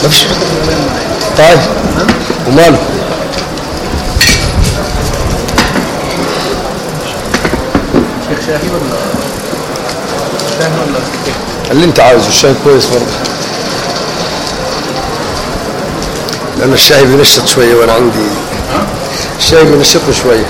مفيش. طيب وماله؟ شيخ شاهي ولا شاهي ولا اللي انت عاوزه. الشاي كويس برضه، لأن الشاي بينشط شوية وأنا عندي الشاي بينشطه شوية.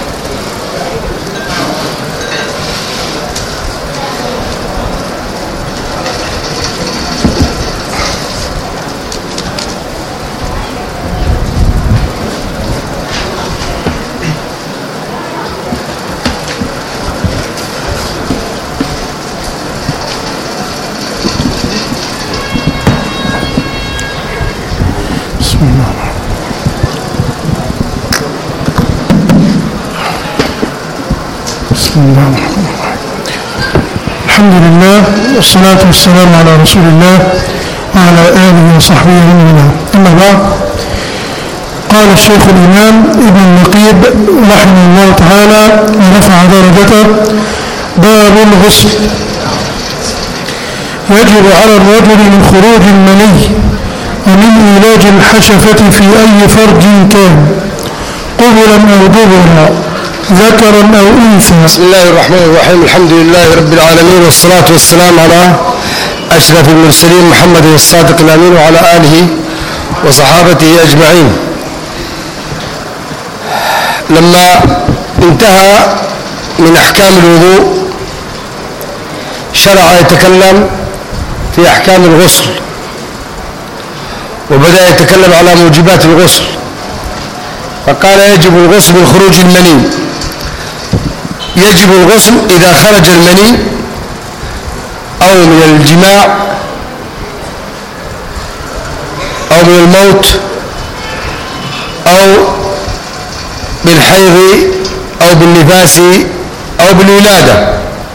بسم الله الرحمن الرحيم. الحمد لله والصلاة والسلام على رسول الله وعلى آله وصحبه أجمعين. أما بعد، قال الشيخ الإمام ابن النقيب رحمه الله تعالى ورفع درجته: باب الغسل. يجب على الرجل من خروج المني ومن علاج الحشفة في أي فرج كان، قبلا أو دبرا، ذكرا أو أنثى. بسم الله الرحمن الرحيم. الحمد لله رب العالمين، والصلاة والسلام على أشرف المرسلين محمد الصادق الأمين وعلى آله وصحابته أجمعين. لما انتهى من أحكام الوضوء شرع يتكلم في أحكام الغسل، وبدأ يتكلم على موجبات الغسل، فقال: يجب الغسل من خروج المني. يجب الغسل إذا خرج المني أو من الجماع أو من الموت أو بالحيض أو بالنفاس أو بالولادة.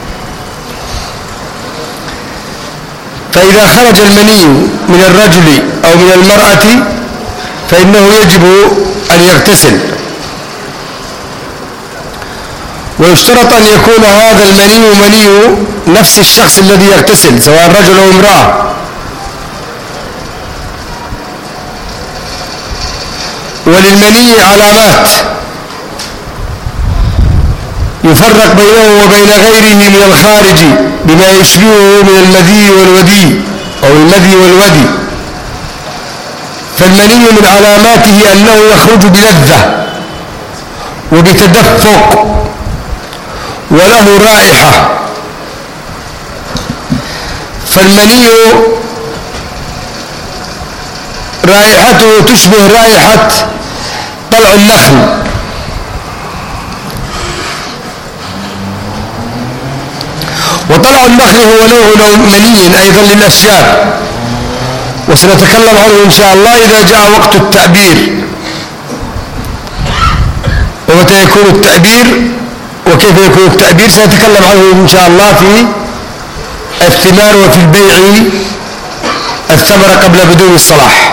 فإذا خرج المني من الرجل أو من المرأة فإنه يجب أن يغتسل، ويشترط أن يكون هذا المني مني نفس الشخص الذي يغتسل، سواء رجل أو امرأة. وللمني علامات يفرق بينه وبين غيره من الخارج بما يشبهه من المذي والودي أو المذي والودي. فالمني من علاماته أنه يخرج بلذة وبتدفق وله رائحة. فالمني رائحته تشبه رائحة طلع النخل، وطلع النخل هو نوع مني أيضا للأشجار، وسنتكلم عنه إن شاء الله إذا جاء وقت التعبير، ومتى يكون التعبير وكيف يكون التعبير سنتكلم عنه إن شاء الله في الثمار وفي البيع الثمرة قبل بدون الصلاح.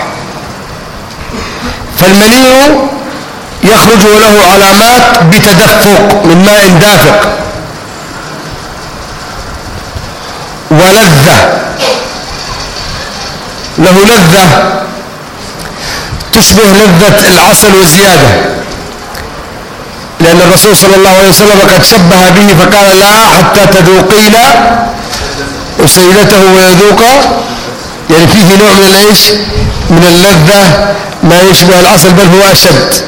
فالمني يخرج وله علامات بتدفق من ماء دافق ولذة، له لذة تشبه لذة العسل وزيادة، لأن الرسول صلى الله عليه وسلم قد شبه به فقال: لا حتى تذوقين أسيلته ويذوق، يعني فيه نوع من الإيش؟ من اللذة ما يشبه العسل بل هو أشد.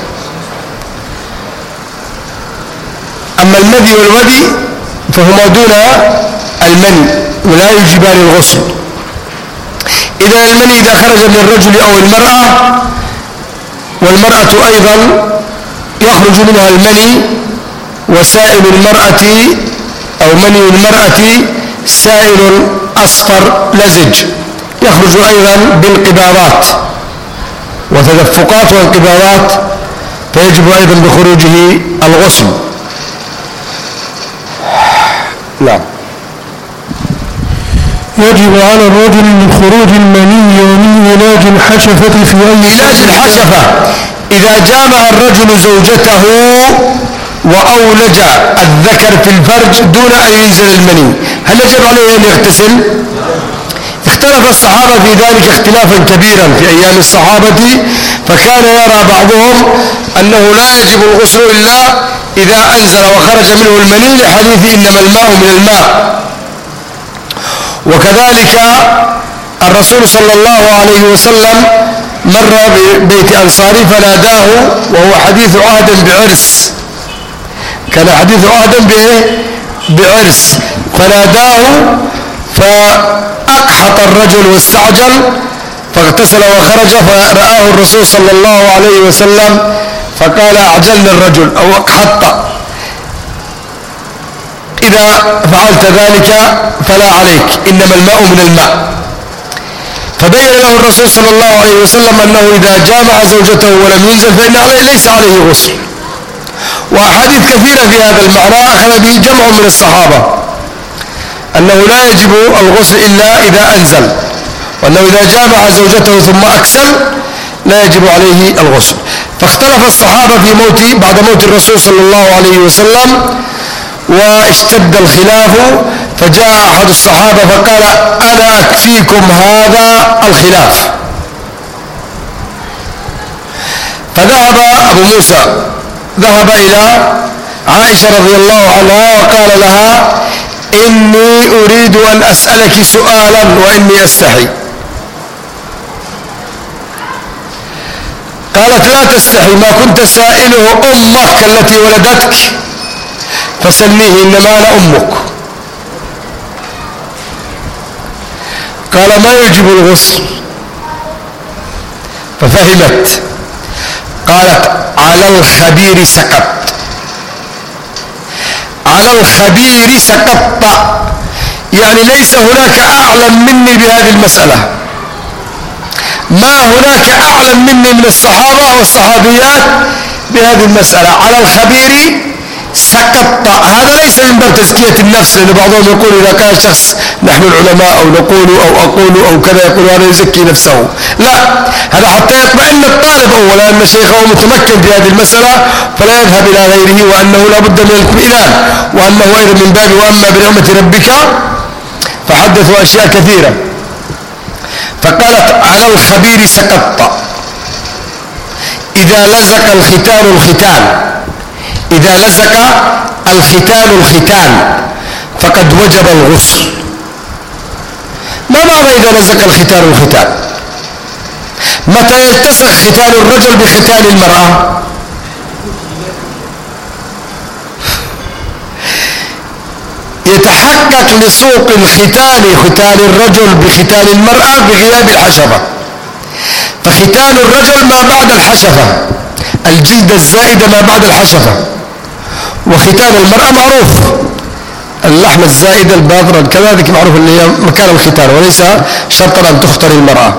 أما المذي والودي فهما دون المني ولا يجبان الغسل. إذا المني إذا خرج من الرجل أو المرأة، والمرأة أيضا يخرج منها المني، وسائل المرأة أو مني المرأة سائل أصفر لزج يخرج أيضا بانقباضات وتدفقات وانقباضات، فيجب أيضا بخروجه الغسل. نعم. يجب على الرجل من خروج المني ومن علاج الحشفة في أي علاج الحشفة إذا جامع الرجل زوجته وأولج الذكر في الفرج دون أن ينزل المني، هل يجب عليه أن يغتسل؟ اختلف الصحابة في ذلك اختلافا كبيرا في أيام الصحابة، فكان يرى بعضهم أنه لا يجب الغسل إلا إذا أنزل وخرج منه المني لحديث إنما الماء من الماء. وكذلك الرسول صلى الله عليه وسلم مر ببيت أنصاري فناداه وهو حديث عهد بعرس، كان حديث عهد بعرس، فناداه فأقحط الرجل واستعجل فاغتسل وخرج، فرآه الرسول صلى الله عليه وسلم فقال أعجلنا الرجل أو أقحط، إذا فعلت ذلك فلا عليك إنما الماء من الماء. فبين له الرسول صلى الله عليه وسلم أنه إذا جامع زوجته ولم ينزل فإن عليه ليس عليه غسل. وأحاديث كثيرة في هذا المعنى أخذ به جمع من الصحابة أنه لا يجب الغسل إلا إذا أنزل، وأنه إذا جامع زوجته ثم أكسل لا يجب عليه الغسل. فاختلف الصحابة في بعد موت الرسول صلى الله عليه وسلم واشتد الخلاف، فجاء أحد الصحابة فقال أنا أكفيكم هذا الخلاف. فذهب أبو موسى ذهب إلى عائشة رضي الله عنها وقال لها إني أريد أن أسألك سؤالا وإني أستحي. قالت لا تستحي، ما كنت سائله أمك التي ولدتك فسميه إنما أنا أمك. قال ما يجب الغسل؟ ففهمت، قالت على الخبير سقط، على الخبير سقطت، يعني ليس هناك أعلم مني بهذه المسألة، ما هناك أعلم مني من الصحابة والصحابيات بهذه المسألة. على الخبير سقط، هذا ليس من باب تزكية النفس، لأن بعضهم يقول إذا كان شخص نحن العلماء أو نقول أو أقول أو كذا يقول هذا يزكي نفسه، لا، هذا حتى يطمئن الطالب أولا أن شيخه متمكن في هذه المسألة فلا يذهب إلى غيره، وأنه لا بد من الاطمئنان، وأنه أيضا من باب وأما بنعمة ربك فحدثوا أشياء كثيرة. فقالت على الخبير سقط إذا لزق الختان الختان، إذا لزق الختان الختان فقد وجب الغسل. ما معنى إذا لزق الختان الختان؟ متى يلتصق ختان الرجل بختان المرأة؟ يتحقق لصوق الختان ختان الرجل بختان المرأة بغياب الحشفة، فختان الرجل ما بعد الحشفة، الجلد الزائد ما بعد الحشفة، وختان المرأة معروف اللحم الزائد الباطن كذلك معروف اللي هي مكان الختان، وليس شرطا أن تختار المرأة،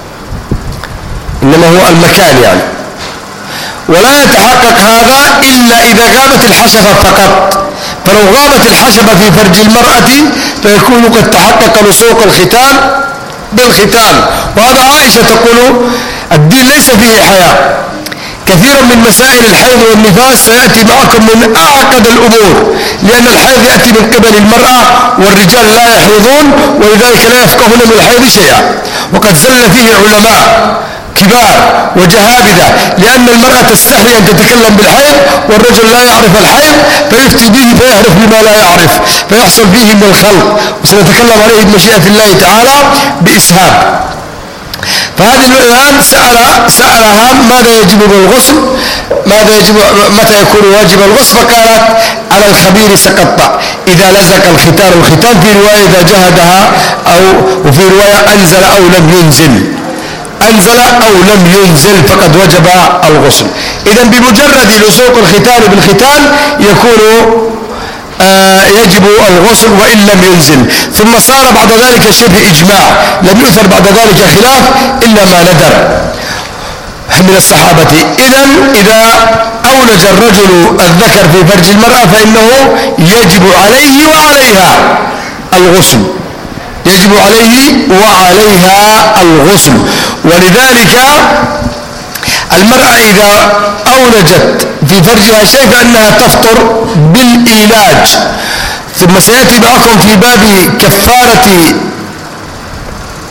إنما هو المكان يعني. ولا يتحقق هذا إلا إذا غابت الحشفة فقط، فلو غابت الحشفة في فرج المرأة فيكون قد تحقق لصوق الختان بالختان. وهذا عائشة تقول الدين ليس فيه حياء، كثير من مسائل الحيض والنفاس سيأتي معكم من أعقد الأمور، لأن الحيض يأتي من قبل المرأة والرجال لا يحيضون، ولذلك لا يفقهون من الحيض شيئا، وقد زل فيه علماء كبار وجهابذة، لأن المرأة تستحي أن تتكلم بالحيض والرجل لا يعرف الحيض فيفتي به فيعرف بما لا يعرف فيحصل فيه من الخلق، وسنتكلم عليه بمشيئة الله تعالى بإسهاب. فهذه الآن سألها ماذا يجب بالغسل، متى يكون واجب الغسل؟ فقالت على الخبير سقط إذا لزق الختان الختان، في رواية إذا جهدها، وفي رواية أنزل أو لم ينزل، أنزل أو لم ينزل فقد وجب الغسل. إذن بمجرد لصوق الختان بالختان يكون يجب الغسل وإن لم ينزل. ثم صار بعد ذلك شبه إجماع، لم يؤثر بعد ذلك خلاف إلا ما ندر من الصحابة. إذن إذا أولج الرجل الذكر في فرج المرأة فإنه يجب عليه وعليها الغسل، يجب عليه وعليها الغسل. ولذلك المرأة إذا أولجت في فرجها شيء فإنها تفطر بالإيلاج. ثم سيأتي معكم في باب كفارة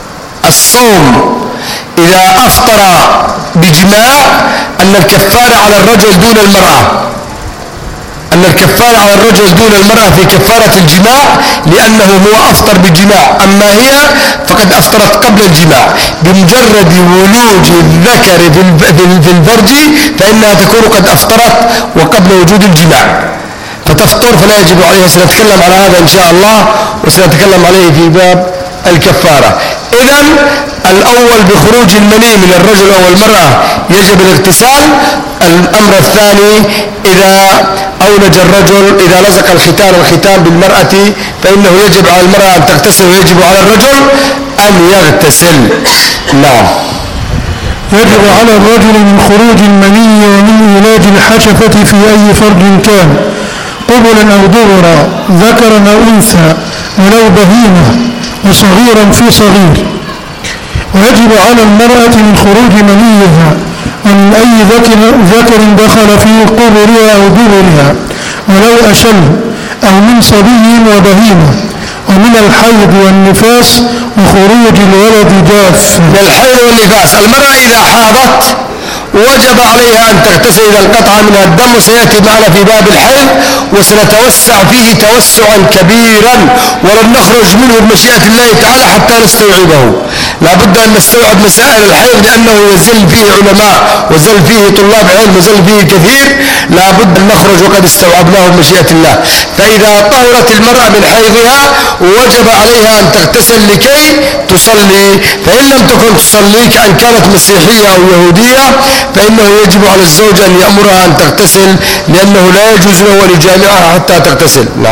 الصوم إذا أفطر بجماع أن الكفارة على الرجل دون المرأة، أن الكفارة على الرجل دون المرأة في كفارة الجماع، لأنه هو أفطر بجماع، أما هي فقد أفطرت قبل الجماع. بمجرد ولوج الذكر في الفرج فإنها تكون قد أفطرت وقبل وجود الجماع فتفطر، فلا يجب عليها. سنتكلم على هذا إن شاء الله، وسنتكلم عليه في باب الكفارة. إذن الأول بخروج المني من الرجل أو المرأة يجب الاغتسال. الأمر الثاني إذا أولج الرجل، إذا لزق الختان بالمرأة فإنه يجب على المرأة أن تغتسل، ويجب على الرجل أن يغتسل. نعم. يجب على الرجل من خروج المني ومن علاج الحشفة في أي فرج كان، قبلا أو دبرا، ذكرا أو أنثى، ولو بهيمة، وصغيرا في صغير. ويجب على المرأة من خروج منيها ومن أي ذكر دخل في قبرها أو دبرها ولو أشل، أو من صبي وبهيمة، ومن الحيض والنفاس وخروج الولد جاف. من الحيض والنفاس، المرأة إذا حاضت وجب عليها أن تغتسل إذا انقطع منها الدم، وسيأتي معنا في باب الحيض وسنتوسع فيه توسعا كبيرا، ولن نخرج منه بمشيئة الله تعالى حتى نستوعبه. لا بد أن نستوعب مسائل الحيض لأنه يزل فيه علماء وزل فيه طلاب علم وزل فيه كثير، لا بد أن نخرج وقد استوعبناه بمشيئة الله. فإذا طهرت المرأة من حيضها وجب عليها أن تغتسل لكي تصلي، فإن لم تكن تصلي كأن كانت مسيحية أو يهودية فإنه يجب على الزوج أن يأمرها أن تغتسل، لأنه لا يجوز له أن يجامعها حتى تغتسل. نعم.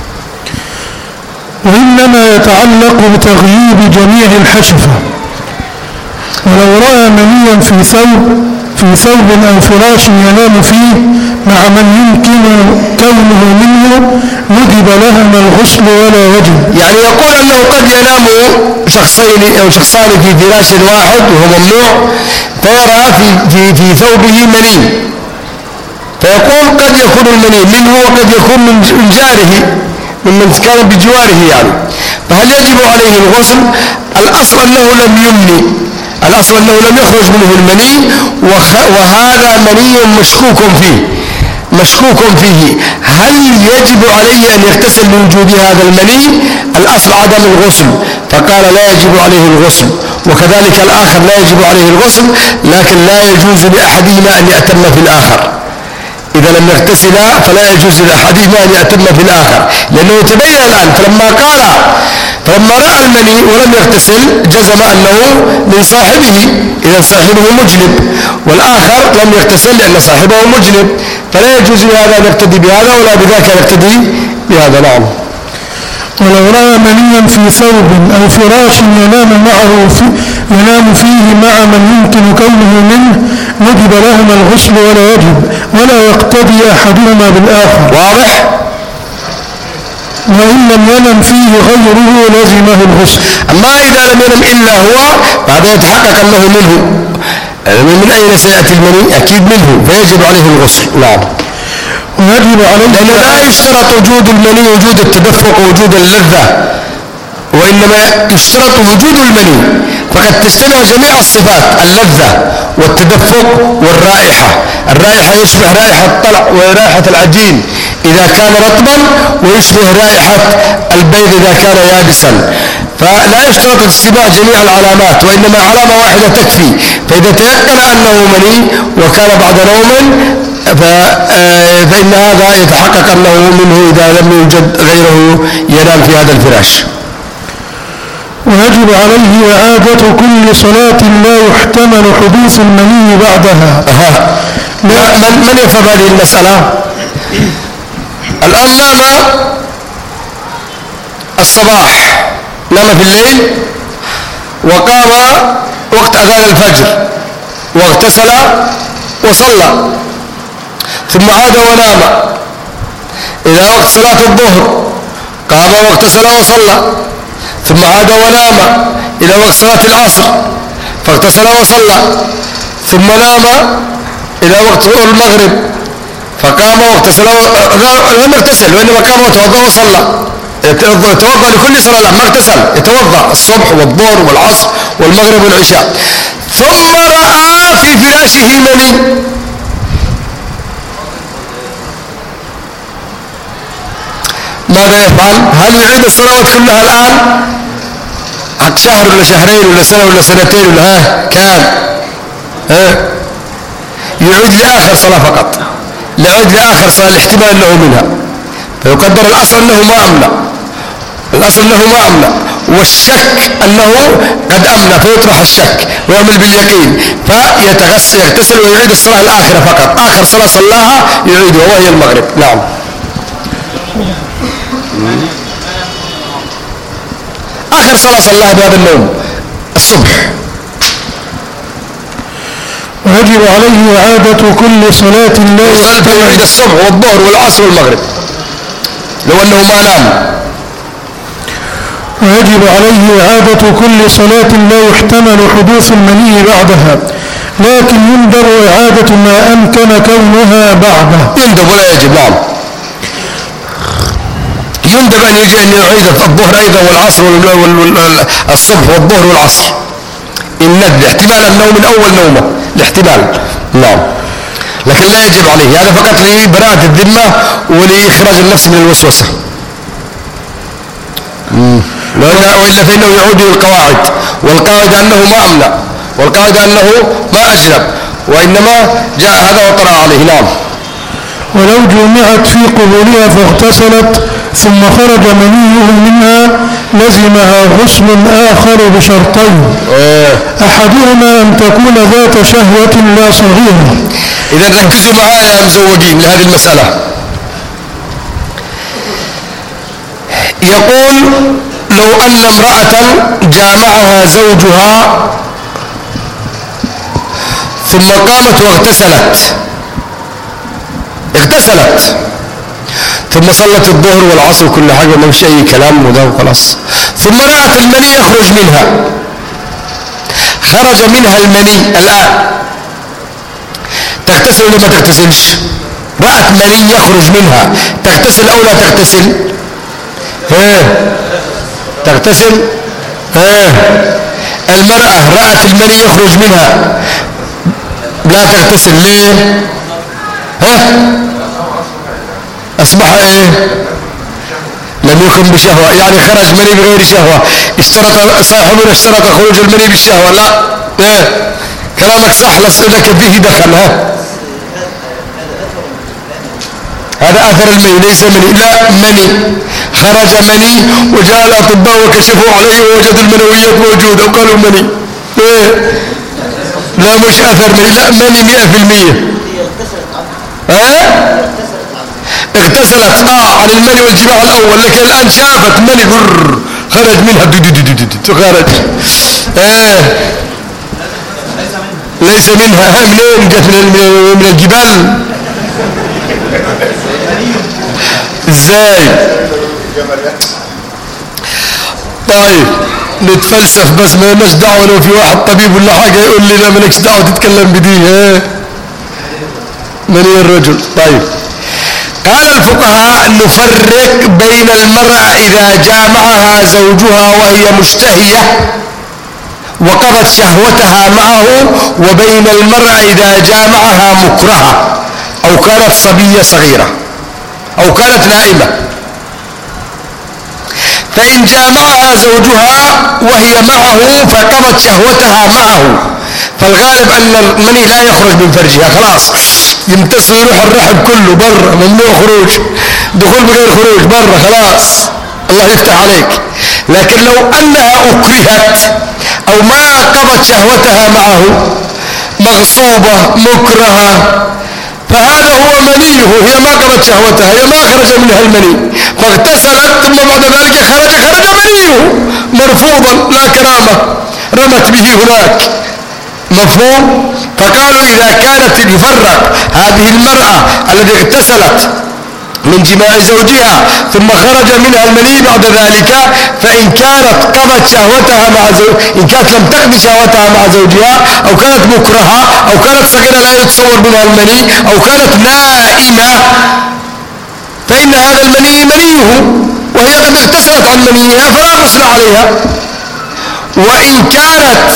وإنما يتعلق بتغييب جميع الحشفة. ولو رأى منيا في ثوب أو فراش ينام فيه مع من يمكن كونه منه ندب لهما الغسل ولا وجب. يعني يقول أنه قد ينام شخصين أو شخصان في فراش واحد وهو ممنوع، فيرى في ثوبه مني، فيقول قد يكون المني منه وقد يكون من جاره ممن كان بجواره يعني، فهل يجب عليه الغسل؟ الأصل أنه لم يمني، الأصل أنه لم يخرج منه المني، وهذا مني مشكوك فيه. هل يجب عليه أن يغتسل لوجود هذا المني؟ الأصل عدم الغسل، فقال لا يجب عليه الغسل، وكذلك الآخر لا يجب عليه الغسل، لكن لا يجوز لأحدهما أن يأتم في الآخر. إذا لم يغتسلا فلا يجوز لأحدهما أن يأتم في الآخر، لأنه تبين الآن فلما رأى المني ولم يغتسل جزم أنه من صاحبه، إذا صاحبه مجنب، والآخر لم يغتسل لأن صاحبه مجنب، فلا يجوز لهذا أن يقتدي بهذا ولا بذاك يقتدي بهذا. نعم. ولو رأى منيا في ثوب أو فراش ينام فيه مع من يمكن كونه منه ندب لهما الغسل ولا يجب، ولا يقتدي أحدهما بالآخر. واضح؟ وإن لم ينم فيه غيره لزمه الغسل. أما إذا لم ينم إلا هو بعد يتحقق أنه منه، من أين سيأتي المني؟ أكيد منه، فيجب عليه الغسل. نعم. ويجب عليه، لأنه لا يشترط وجود المني وجود التدفق ووجود اللذة، وإنما يشترط وجود المني، فقد تجتمع جميع الصفات: اللذة والتدفق والرائحة. الرائحة يشبه رائحة الطلع ورائحة العجين إذا كان رطبا، ويشبه رائحة البيض إذا كان يابسا، فلا يشترط اجتماع جميع العلامات، وإنما علامة واحدة تكفي. فإذا تيقن أنه مني وكان بعد نوم فإن هذا يتحقق أنه منه إذا لم يوجد غيره ينام في هذا الفراش. ويجب عليه إعادة كل صلاة لا يحتمل حدوث المني بعدها. من يفهم هذه المسألة؟ الآن نام الصباح، نام في الليل، وقام وقت أذان الفجر واغتسل وصلى، ثم عاد ونام إلى وقت صلاة الظهر، قام واغتسل وصلى، ثم عاد ونام إلى وقت صلاة العصر فاغتسل وصلى، ثم نام إلى وقت المغرب فقام واغتسل، لم يغتسل وإنما قام وتوضأ وصلى، يتوضأ لكل صلاة، ما اغتسل، يتوضأ الصبح والظهر والعصر والمغرب والعشاء، ثم رأى في فراشه مني، ماذا يفعل؟ هل يعيد الصلوات كلها الآن؟ حق شهر ولا شهرين ولا سنة ولا سنتين ولا كام؟ يعيد لآخر صلاة فقط، يعيد لآخر صلاة الاحتمال أنه منها، فيقدر الأصل أنه ما أمنع، الأصل أنه ما أمنع، والشك أنه قد أمنع، فيطرح الشك ويعمل باليقين، يغتسل ويعيد الصلاة الآخرة فقط، آخر صلاة صلاها يعيدها وهي المغرب. نعم. آخر صلاة صلاها بهذا النوم الصبح. ويجب عليه إعادة كل صلاة لا يعيد الصبح والظهر والعصر والمغرب لو أنه ما نام. ويجب عليه إعادة كل صلاة لا يحتمل حدوث المني بعدها، لكن يندب إعادة ما أمكن كونها بعده. يندب ولا يجب. نعم. يندب أن يعيد الظهر أيضا والعصر والصبح والظهر والعصر، الندب احتمال النوم من أول نومة، الاحتمال. نعم. لكن لا يجب عليه، هذا فقط لبراءة الذمة ولإخراج النفس من الوسوسة. وإلا فإنه يعود للقواعد، والقاعدة أنه ما أمنع، والقاعدة أنه ما أجنب، وإنما جاء هذا وطرأ عليه. نعم. ولو جمعت في قبولها فاغتسلت ثم خرج منيه منها لزمها غسل آخر بشرطين، أحدهما أن تكون ذات شهوة لا صغيرة. إذا ركزوا معايا يا مزوجين لهذه المسألة. يقول لو أن امرأة جامعها زوجها ثم قامت واغتسلت ثم صلت الظهر والعصر كل حاجة ما فيش أي كلام وده وخلاص، ثم رأت المني يخرج منها، خرج منها المني الآن، تغتسل ولا ما تغتسلش؟ رأت مني يخرج منها، تغتسل أو لا تغتسل؟ تغتسل. المرأة رأت المني يخرج منها لا تغتسل ليه؟ أصبح لم يكن بشهوة، يعني خرج مني بغير شهوة. صاحبنا اشترط خروج المني بالشهوة، لا كلامك صح، لك فيه دخل. هذا أثر المني ليس مني، لا مني، خرج مني وجاء الأطباء وكشفوا عليه ووجدوا المنويات موجودة وقالوا مني. لا مش أثر مني، لا مني 100%. اغتسلت عن المني والجماع الأول، لكن الآن شافت مني خرج منها خرج. ليس منها. منين جت؟ من الجبال. ازاي؟ طيب نتفلسف بس، ما لناش دعوه. لو في واحد طبيب ولا حاجه يقول لي لا مالكش دعوه تتكلم بدي مني الرجل. طيب قال الفقهاء نفرق بين المرأة إذا جامعها زوجها وهي مشتهية وقضت شهوتها معه، وبين المرأة إذا جامعها مكرهة أو كانت صبية صغيرة أو كانت نائمة. فإن جامعها زوجها وهي معه فقضت شهوتها معه، فالغالب أن المني لا يخرج من فرجها، خلاص يمتص ويروح الرحم كله برا، ممنوع خروج، دخول بغير خروج برا، خلاص الله يفتح عليك. لكن لو أنها أكرهت أو ما قضت شهوتها معه، مغصوبة مكرهة، فهذا هو منيه، هي ما قضت شهوتها، هي ما خرج منها المني، فاغتسلت ثم بعد ذلك خرج منيه مرفوضا لا كرامة، رمت به هناك. مفهوم؟ فقالوا إذا كانت يفرق هذه المرأة التي اغتسلت من جماع زوجها ثم خرج منها المني بعد ذلك، فإن كانت قضت شهوتها إن كانت لم تقضي شهوتها مع زوجها أو كانت مكرهة أو كانت صغيرة لا يتصور منها المني أو كانت نائمة، فإن هذا المني منيه وهي قد اغتسلت عن منيها فلا غسل عليها. وإن كانت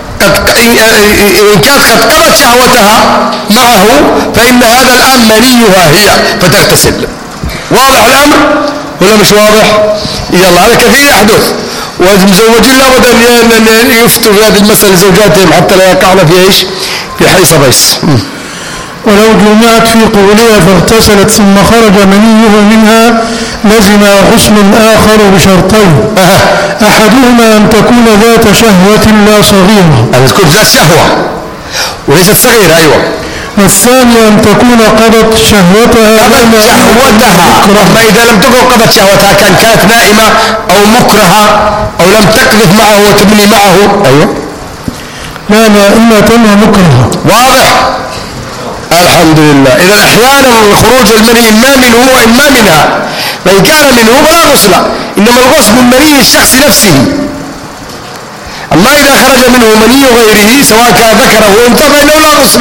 قد قضت شهوتها معه فإن هذا الآن منيها هي فتغتسل. واضح الأمر ولا مش واضح؟ يلا هذا كثير يحدث، والمزوجين لابد أن يفتوا في هذه المسألة زوجاتهم حتى لا يقعن في إيش؟ في حيص بيس. ولو جمعت في قبولها فاغتسلت ثم خرج منيه منها لزم غسل آخر بشرطين. أحدهما أن تكون ذات شهوة لا صغيرة، أن تكون ذات شهوة وليست صغيرة. أيوة. والثاني أن تكون قضت شهوتها. أما إذا لم تكن قضت شهوتها كانت نائمة أو مكرهة أو لم تقذف معه وتبني معه. أيوة. لا نائمة ومكرهة. واضح. الحمد لله. إذا أحيانا خروج المني إما منه وإما منها، فإن كان منه فلا غسل، إنما الغسل من مني الشخص نفسه. أما إذا خرج منه مني غيره سواء كان ذكر أو أنثى فإنه لا غسل.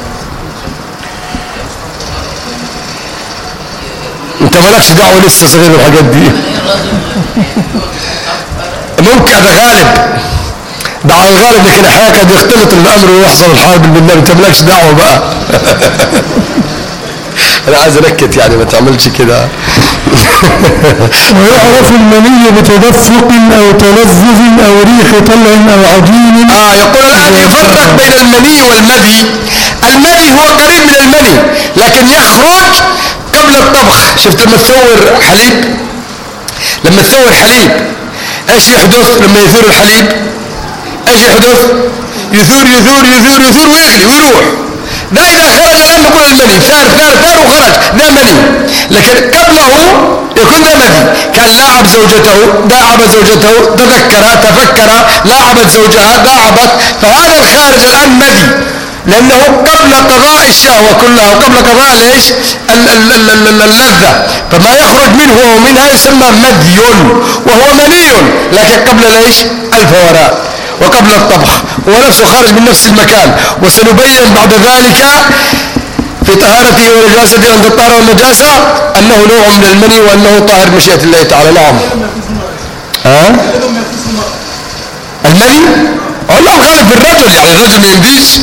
أنت مالكش دعوة لسه صغير الحاجات دي. ممكن هذا غالب، ده على الغالب، لكن احيانا قد يختلط الامر ويحصل الحال بالله. انت مالكش دعوه بقى. انا عايز انكت يعني ما تعملش كده. ويعرف المني بتدفق او تلذذ او ريح طلع او عجين. يقول الان يفرق بين المني والمذي. المذي هو قريب من المني لكن يخرج قبل الطبخ. شفت لما تثور حليب، لما تثور حليب ايش يحدث لما يثور الحليب؟ ايش يحدث؟ يثور يثور يثور يثور ويغلي ويروح. ده اذا خرج الان نقول المني ثار وخرج، ده مني. لكن قبله يكون ده مذي. كان لاعب زوجته، داعب زوجته، تذكر، تفكر، لاعبت زوجها، داعبت، فهذا الخارج الان مذي، لانه قبل قضاء الشهوه كلها وقبل قضاء ليش؟ اللذه. فما يخرج منه ومنها يسمى مذي وهو مني، لكن قبل ليش؟ الفوران وقبل الطبخ، هو نفسه خارج من نفس المكان. وسنبين بعد ذلك في طهارته ونجاسته عند الطهارة والنجاسة أنه نوع من المني وأنه طاهر مشيئة الله تعالى. نعم. المني والله غالب في الرجل، يعني الرجل ما يمديش.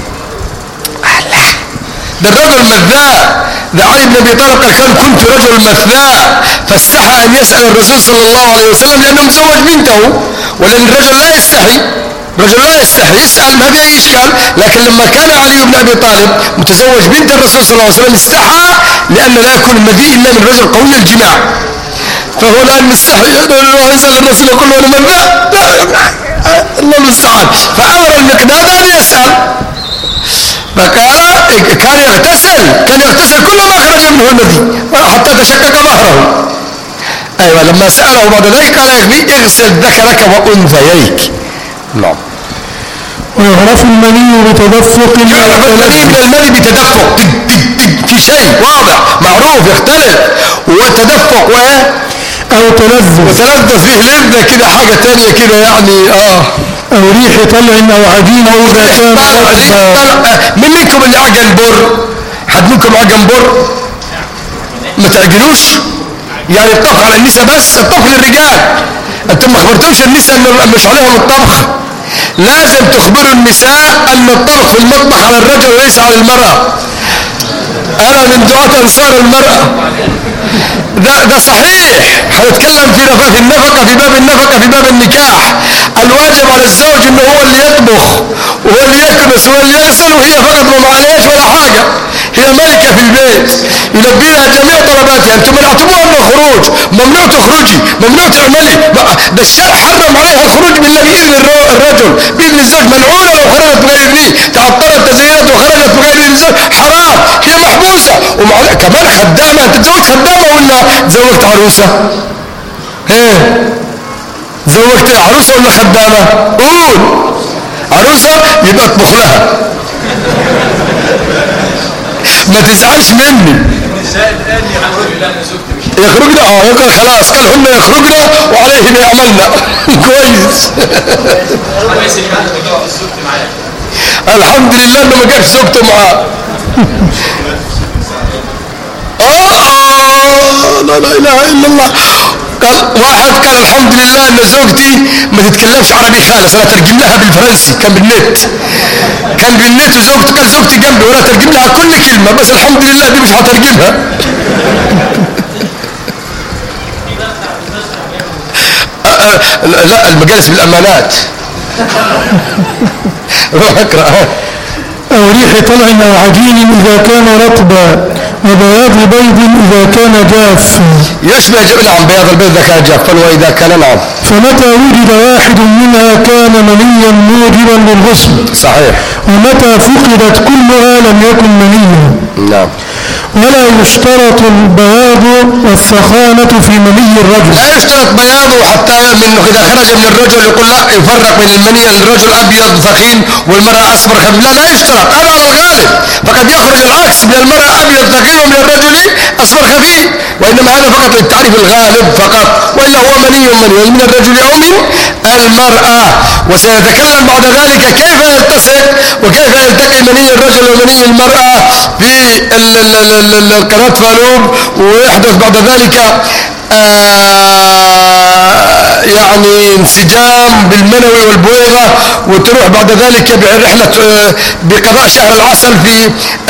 ده الرجل مذاء. ده علي بن ابي طالب قال كنت رجل مذاء فاستحى ان يسال الرسول صلى الله عليه وسلم لانه مزوج بنته، ولان الرجل لا يستحي، يسال ما في اشكال. لكن لما كان علي بن ابي طالب متزوج بنت الرسول صلى الله عليه وسلم استحى، لان لا يكون المذي الا من رجل قوي الجماع. فهو الان مستحي يسال الرسول يقول له انا مذاء، الله المستعان. فامر المقداد ان يسال، فقال كان يغتسل كل ما خرج منه المذي حتى تشقق ظهره. ايوه. لما ساله بعد ذلك قال يكفي اغسل ذكرك وانثييك. نعم. ويعرف المني بتدفق. يعرف المني من المني بتدفق، في شيء واضح معروف يختلف. وتدفق او تلذذ فيه لذة كده، حاجة تانية كده يعني. او ريح طلع او عجين او اذا كان من منكم اللي عجن بر؟ حد منكم عجن بر؟ ما تعجنوش يعني الطبخ على النساء بس، الطبخ للرجال. انتم ما خبرتوش النساء ان مش عليهم الطبخ؟ لازم تخبروا النساء ان الطبخ في المطبخ على الرجل وليس على المرأة. انا من دعاة انصار المرأة. ده صحيح. هنتكلم في النفقة، في باب النفقة، في باب النكاح. الواجب على الزوج انه هو اللي يطبخ وهو اللي يكنس وهو اللي يغسل، وهي فقط ما معليش ولا حاجة. هي ملكة في البيت يلبي لها جميع طلباتها. انتم منعتموها من الخروج، ممنوع تخرجي، ممنوع تعملي. ده الشرع حرم عليها الخروج الا باذن الرجل، باذن الزوج. ملعونة لو خرجت بغير اذنه، تعطرت تزينت وخرجت بغير اذن الزوج، حرام. هي محبوسة. كمان خدامة. انت تزوجت خدامة ولا تزوجت عروسة؟ زوجت عروسة ولا خدامة؟ قول. عروسة يبقى اطبخ لها. ما تزعلش مني. يخرجنا يقول خلاص قال هن يخرجنا وعليهن يعملنا. كويس. الحمد لله انه ما جابش زوجته معاه. لا اله الا الله. قال واحد قال الحمد لله ان زوجتي ما تتكلمش عربي خالص، انا ترجم لها بالفرنسي، كان بالنت وزوجتي قال زوجتي جنبي وانا ترجم لها كل كلمه، بس الحمد لله دي مش هترجمها. لا المجالس بالامانات. روح اقرا. أو ريح طلع أو عجين إذا كان رطبا، وبياض بيض إذا كان جافا. يشبه نعم بياض البيض إذا كان جافا وإذا كان نعم. فمتى وجد واحد منها كان منيا موجبا للغسل. صحيح. ومتى فقدت كلها لم يكن منيا. نعم. ولا يشترط البياض والثخانة في مني الرجل. لا يشترط بياضه حتى منه إذا خرج من الرجل يقول لا يفرق بين المني، الرجل أبيض ثخين والمرأة أصفر خفيف، لا يشترط، هذا هو الغالب. فقد يخرج العكس، من المرأة أبيض ثخين ومن الرجل أصفر خفيف، وإنما هذا فقط للتعريف الغالب فقط، وإلا هو مني من الرجل أو من المرأة. وسنتكلم بعد ذلك كيف يلتصق وكيف يلتقي مني الرجل ومني المرأة في القناة فالوب، ويحدث بعد ذلك يعني انسجام بالمنوي والبويضة، وتروح بعد ذلك برحلة بقضاء شهر العسل في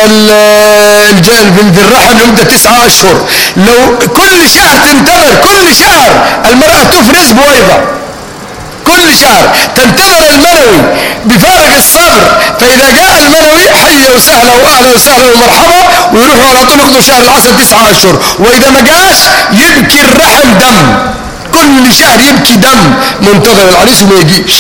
الرحم لمدة 9 أشهر. لو كل شهر تنتظر، كل شهر المرأة تفرز بويضة، كل شهر تنتظر المنوي بفارغ الصبر، فإذا جاء المنوي حي وسهلا وأهلا وسهلا ومرحبا، ويروحوا على طول يقضوا شهر العسل 9 أشهر. وإذا ما جاش يبكي الرحم دم، كل شهر يبكي دم، منتظر العريس وما يجيش.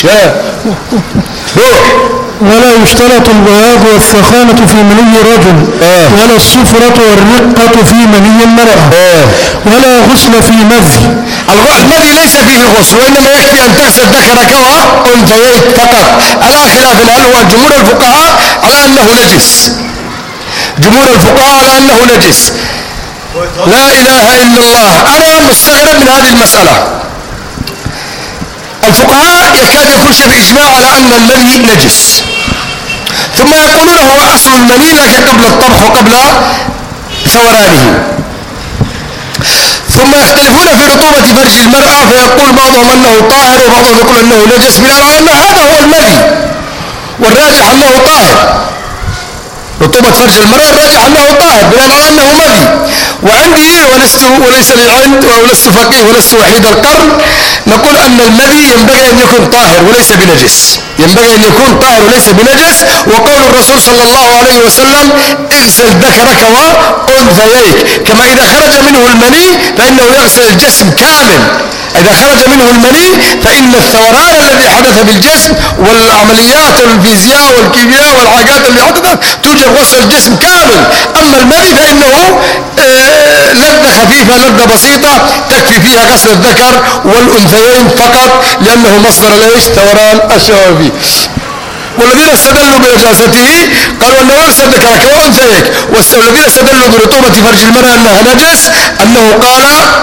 ولا يشترط البياض والثخانة في مني الرجل، ولا الصفرة والرقة في مني المرأة، ولا غسل في مذي. المذي ليس فيه غسل، وإنما يكفي أن تغسل ذكرك وأنثييك فقط، على خلاف هل هو جمهور الفقهاء على أنه نجس. جمهور الفقهاء على أنه نجس. لا إله إلا الله. أنا مستغرب من هذه المسألة. الفقهاء يكاد يكون شبه إجماع على أن المني نجس، ثم يقولون هو أصل المني لكن قبل الطبخ وقبل ثورانه، ثم يختلفون في رطوبة فرج المرأة، فيقول بعضهم أنه طاهر وبعضهم يقول أنه نجس، بناء على أن هذا هو المني، والراجح أنه طاهر. رطوبة فرج المرأة الراجح أنه طاهر بناء على أنه مذي. وعندي وليس للعند ولست فقيه ولست وحيد القرن، نقول أن المذي ينبغي أن يكون طاهر وليس بنجس، ينبغي أن يكون طاهر وليس بنجس. وقول الرسول صلى الله عليه وسلم اغسل ذكرك وأنثييك، كما إذا خرج منه المني فإنه يغسل الجسم كامل. إذا خرج منه المني فإن الثوران الذي حدث بالجسم والعمليات الفيزياء والكيمياء والحاجات اللي حدثت توجب غسل الجسم كامل. أما المني فإنه لذة خفيفة، لذة بسيطة تكفي فيها غسل الذكر والأنثيين فقط، لأنه مصدر ليش ثوران الشهوة فيه. والذين استدلوا بنجاسته قالوا أنه يغسل ذكرك وأنثيك، والذين استدلوا برطوبة فرج المرأة أنها نجس أنه قال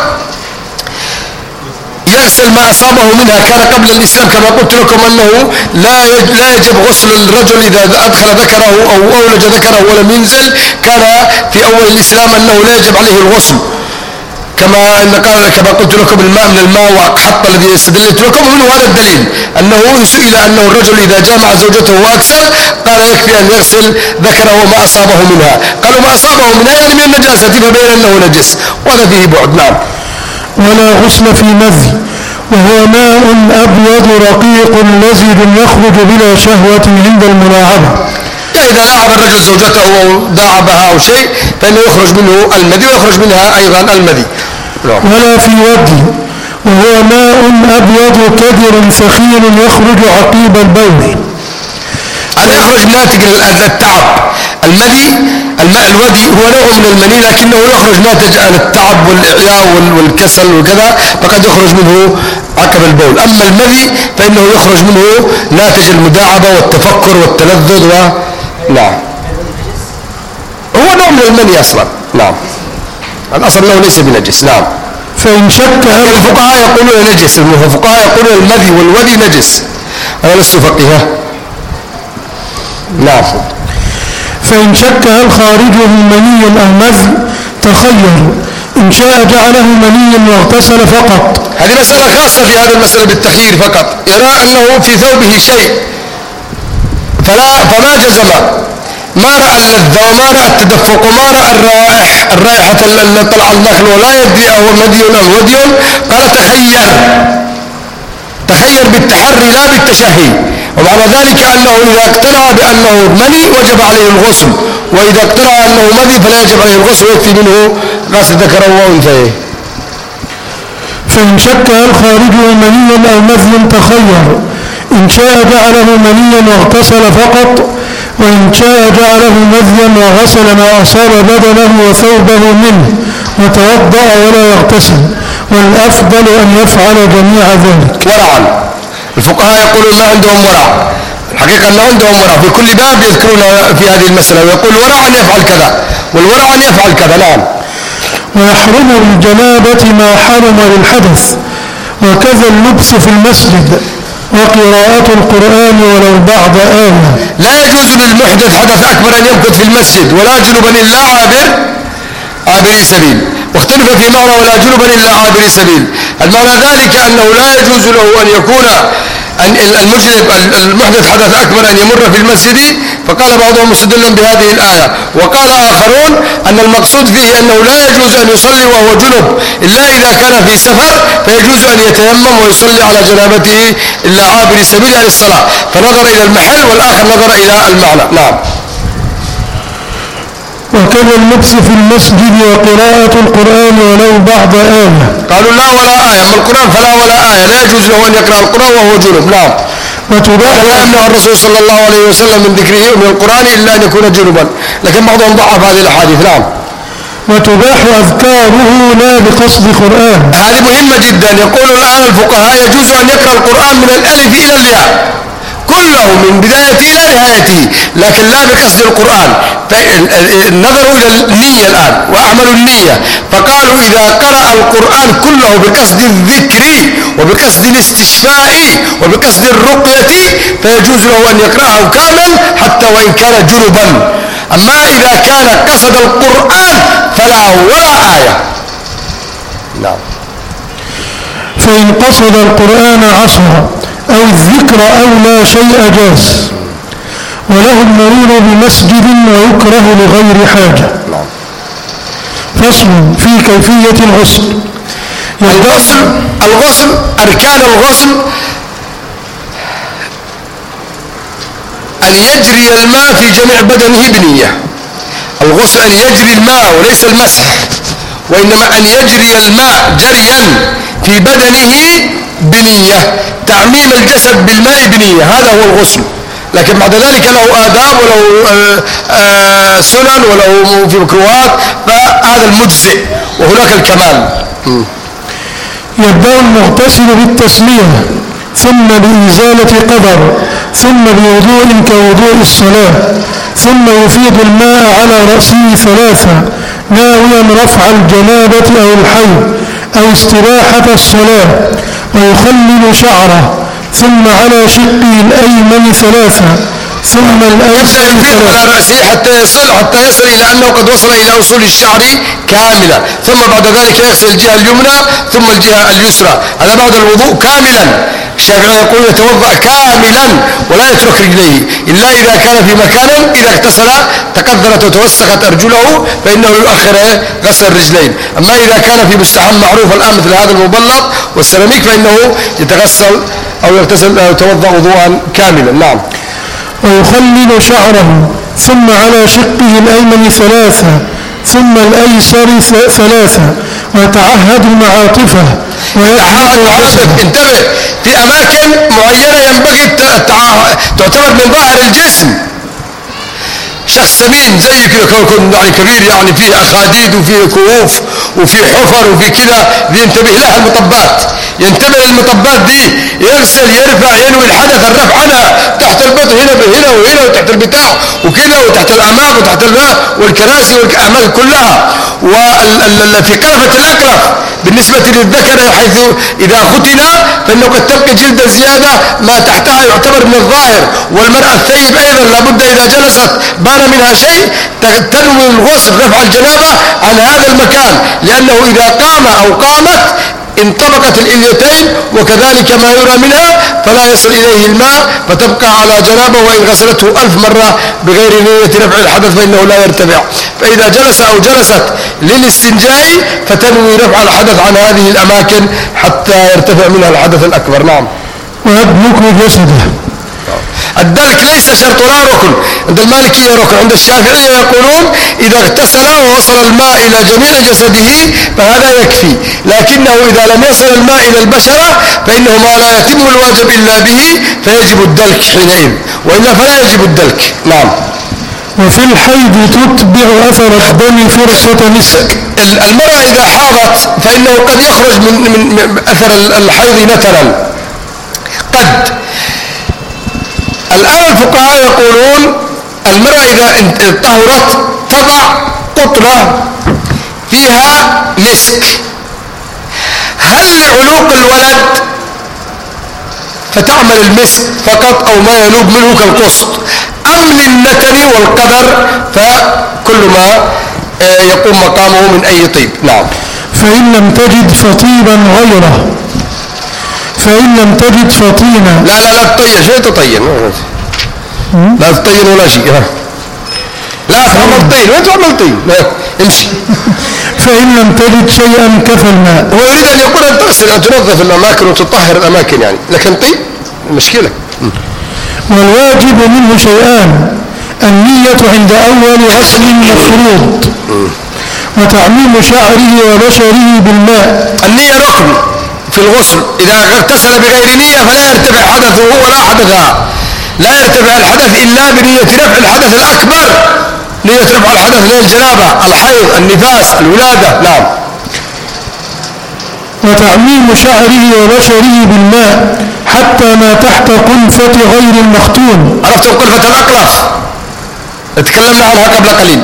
يغسل ما أصابه منها. كان قبل الإسلام كما قلت لكم أنه لا يجب غسل الرجل إذا أدخل ذكره أو أولج ذكره ولم ينزل. كان في أول الإسلام أنه لا يجب عليه الغسل، كما قلت لكم الماء من الماء وحط الذي استدلت لكم منه هذا الدليل، أنه سئل أنه الرجل إذا جامع زوجته وأكثر قال يكفي أن يغسل ذكره وما أصابه منها. قالوا ما أصابه منها يعني من النجاسة، فبين أنه نجس، وهذا فيه بعد. نعم. ولا غسل في مذي، وهو ماء أبيض رقيق لزج يخرج بلا شهوة عند الملاعبة. يعني إذا لاعب الرجل زوجته أو داعبها أو شيء فإنه يخرج منه المذي ويخرج منها أيضا المذي. ولا في ودي، وهو ماء أبيض كدر ثخين يخرج عقيب البول. هذا يخرج ناتج التعب. الماء الودي هو نوع من المني لكنه يخرج ناتج عن التعب والإعياء والكسل وكذا، فقد يخرج منه عقب البول. أما المذي فإنه يخرج منه ناتج المداعبة والتفكر والتلذذ نعم، هو نوع من المني أصلا. نعم، الأصل أنه ليس بنجس. نعم. فإن شك الفقهاء يقولون نجس، الفقهاء يقولون المذي والودي نجس، أنا لست فقيها. نعم. فإن شك هل خارجه مني أو مذي تخير، إن شاء جعله منيا واغتسل فقط. هذه مسألة خاصة في هذه المسألة بالتخيير فقط. يرى أنه في ثوبه شيء فما جزم، ما رأى اللذة وما رأى التدفق وما رأى الرائحة اللي طلع النخل ولا يدري أهو مدي أو ودي، قال تخير بالتحري لا بالتشهي. ومعنى ذلك أنه إذا اقتنع بأنه مني وجب عليه الغسل، وإذا اقتنع أنه مذي فلا يجب عليه الغسل ويكفي منه غسل ذكره وأنثيه. فإن شك هل خارجه منيا أو مذي تخير، إن شاء جعله منيا واغتسل فقط، وإن شاء جعله مذيا وغسل ما أصاب بدنه وثوبه منه وتوضأ ولا يغتسل، والأفضل أن يفعل جميع ذلك. ورعا، الفقهاء يقولون ما عندهم ورع، الحقيقة أنه عندهم ورع في كل باب يذكرون في هذه المسألة، ويقول ورع أن يفعل كذا والورع أن يفعل كذا. نعم. ويحرم للجنابة ما حرم للحدث، وكذا اللبس في المسجد وقراءة القرآن ولو بعض آية. لا يجوز للمحدث حدث أكبر أن يمكث في المسجد ولا جنبا إلا عابري سبيل، واختلف في معنى ولا جنبا إلا عابري سبيل. المعنى ذلك أنه لا يجوز له أن يكون المجنب المحدث حدث أكبر أن يمر في المسجد، فقال بعضهم مستدلا بهذه الآية. وقال آخرون أن المقصود فيه أنه لا يجوز أن يصلي وهو جنب إلا إذا كان في سفر، فيجوز أن يتيمم ويصلي على جنابته إلا عابر سبيل عن الصلاة. فنظر إلى المحل والآخر نظر إلى المعنى. نعم. وكذا اللبس في المسجد وقراءة القرآن ولو بعض آية. قالوا لا ولا آية، أما القرآن فلا ولا آية، لا يجوز له أن يقرأ القرآن وهو جنب. نعم. لا يمنع الرسول صلى الله عليه وسلم من ذكره من القرآن إلا أن يكون جنبا، لكن بعضهم ضعف هذه الأحاديث. نعم. وتباح أذكاره لا بقصد قرآن. هذه مهمة جدا. يقول الآن الفقهاء يجوز أن يقرأ القرآن من الألف إلى الياء كله من بدايته إلى نهايته، لكن لا بقصد القرآن. نظروا إلى النية الآن وأعملوا النية، فقالوا إذا قرأ القرآن كله بقصد الذكر وبقصد الاستشفاء وبقصد الرقية فيجوز له أن يقرأه كامل حتى وإن كان جنبا. أما إذا كان قصد القرآن فلا ولا آية. نعم. فإن قصد القرآن عصر أو الذكر أو لا شيء جاز، وله المرور بمسجد ويكره لغير حاجة. فصل في كيفية الغسل. الغسل أركان الغسل أن يجري الماء في جميع بدنه بنية. الغسل أن يجري الماء وليس المسح، وإنما أن يجري الماء جريا في بدنه بنية، تعميم الجسد بالماء بنية، هذا هو الغسل. لكن بعد ذلك له آداب وله سنن وله في مكروهات، فهذا المجزئ وهناك الكمال. يبدأ المغتسل بالتسمية، ثم بإزالة قدر، ثم بوضوء كوضوء الصلاة، ثم يفيض الماء على رأسه ثلاثة ناويا رفع الجنابة أو الحيض أو استراحة الصلاة، ويخلل شعره، ثم على شقه الأيمن ثلاثة، ثم الأيسر ثلاثة على رأسه حتى يصل إلى أنه قد وصل إلى أصول الشعر كاملا، ثم بعد ذلك يغسل الجهة اليمنى ثم الجهة اليسرى، هذا بعد الوضوء كاملا. الشافعي يقول يتوضأ كاملا ولا يترك رجليه إلا إذا كان في مكان إذا اغتسل تقدرت وتوسخت أرجله فإنه يؤخر غسل الرجلين. أما إذا كان في مستحم معروف الآن مثل هذا المبلط والسيراميك فإنه يتغسل أو يغتسل أو يتوضأ وضوءا كاملا. نعم. ويخلل شعره، ثم على شقه الأيمن ثلاثة، ثم الأيسر ثلاثة، ويتعهد معاطفه انتبه، في أماكن معينة ينبغي تعتبر من ظاهر الجسم. شخص سمين زي كده يعني كبير، يعني فيه أخاديد وفيه كووف وفيه حفر وفيه كذا، ينتبه لها المطبات. ينتبه للمطبات دي، يغسل يرفع ينوي الحدث الرفع عنها تحت البطن هنا وهنا وتحت البتاع وكده وتحت الأعماق وتحت والكراسي والأعماق كلها. وفي قلفة الأقلف بالنسبة للذكر حيث إذا ختن فإنه قد تبقى جلدا زيادة ما تحتها يعتبر من الظاهر. والمرأة الثيب أيضا لابد إذا جلست بان منها شيء تنوي الغسل رفع الجنابة عن هذا المكان، لأنه إذا قام أو قامت انطبقت الإليتين وكذلك ما يرى منها فلا يصل إليه الماء فتبقى على جنابه، وإن غسلته 1000 مرة بغير نية رفع الحدث فإنه لا يرتفع. فإذا جلس أو جلست للاستنجاء فتنوي رفع الحدث عن هذه الأماكن حتى يرتفع منها الحدث الأكبر. نعم. ويدلك جسده. الدلك ليس شرط ولا ركن، عند المالكية ركن، عند الشافعية يقولون إذا اغتسل ووصل الماء إلى جميع جسده فهذا يكفي، لكنه إذا لم يصل الماء إلى البشرة فإنه ما لا يتم الواجب إلا به فيجب الدلك حينئذ، وإلا فلا يجب الدلك. نعم. وفي الحيض تتبع أثر الدم فرصة مسك. المرأة إذا حاضت فإنه قد يخرج من أثر الحيض نتنا قد. الآن الفقهاء يقولون المرأة إذا طهرت تضع قطرة فيها مسك، هل لعلوق الولد فتعمل المسك فقط أو ما ينوب منه كالقسط، أم للنتن والقدر فكل ما يقوم مقامه من أي طيب؟ نعم. فإن لم تجد فطيبا غيره، فإن لم تجد فطينا. لا تطين شيء، تطين لا تطين ولا شيء. لا تعمل طين، وين تعمل طين؟ امشي. فإن لم تجد شيئا كفى الماء. هو يريد أن يقول أن تغسل أن تنظف الأماكن وتطهر الأماكن يعني، لكن طين المشكلة. والواجب منه شيئان: النية عند أول غسل مفروض، وتعميم شعره وبشره بالماء. النية ركن في الغسل، إذا اغتسل بغير نية فلا يرتفع حدثه ولا حدثها، لا يرتفع الحدث إلا بنية رفع الحدث الأكبر، نية رفع الحدث للجنابة، الحيض، النفاس، الولادة. نعم. وتعميم شعره وبشره بالماء حتى ما تحت قلفة غير المختون. عرفتم قلفة الأقلف اتكلمنا عنها قبل قليل.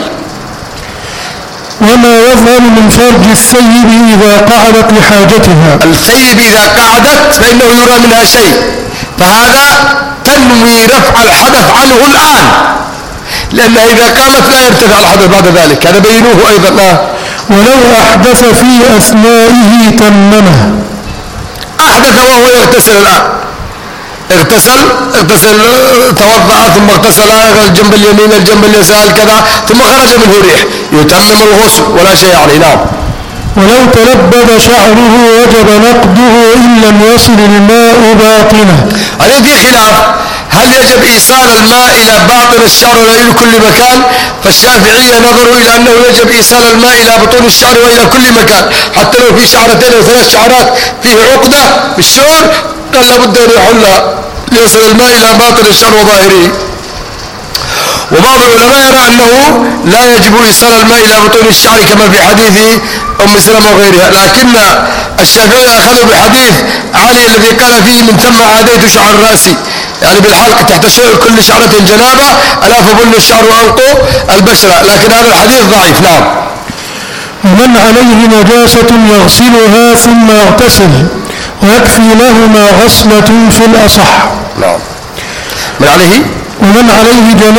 وما يظهر من فرج الثيب إذا قعدت لحاجتها. الثيب إذا قعدت فإنه يرى منها شيء، فهذا تنوي رفع الحدث عنه الآن، لأنها إذا قامت لا يرتفع الحدث بعد ذلك، هذا بينوه أيضا. ولو أحدث في أثنائه تممه. أحدث وهو يغتسل الآن، اغتسل توضأ ثم اغتسل الجنب اليمين الجنب اليسار كذا ثم خرج منه ريح، يتمم الغسل ولا شيء عليه. نعم. ولو تلبد شعره وجب نقضه إن لم يصل الماء باطنه. هذه في خلاف، هل يجب إيصال الماء إلى باطن الشعر ولا إلى كل مكان؟ فالشافعية نظروا إلى أنه يجب إيصال الماء إلى بطون الشعر وإلى كل مكان، حتى لو في شعرتين أو 3 شعرات فيه عقدة بالشعر قال لابد أن يحلها ليصل الماء إلى باطن الشعر وظاهره. وبعض العلماء يرى أنه لا يجب إيصال الماء إلى بطون الشعر كما في حديث أم سلمة وغيرها، لكن الشافعية أخذوا بحديث علي الذي قال فيه من ثم عاديت شعر راسي، يعني بالحلق تحت كل شعرة جنابة ألا فبل الشعر وأنقو البشرة، لكن هذا الحديث ضعيف. نعم. ومن عليه نجاسة يغسلها ثم يغتسل ويكفي لهما غسلة في الأصح. نعم. من عليه؟ ومن عليه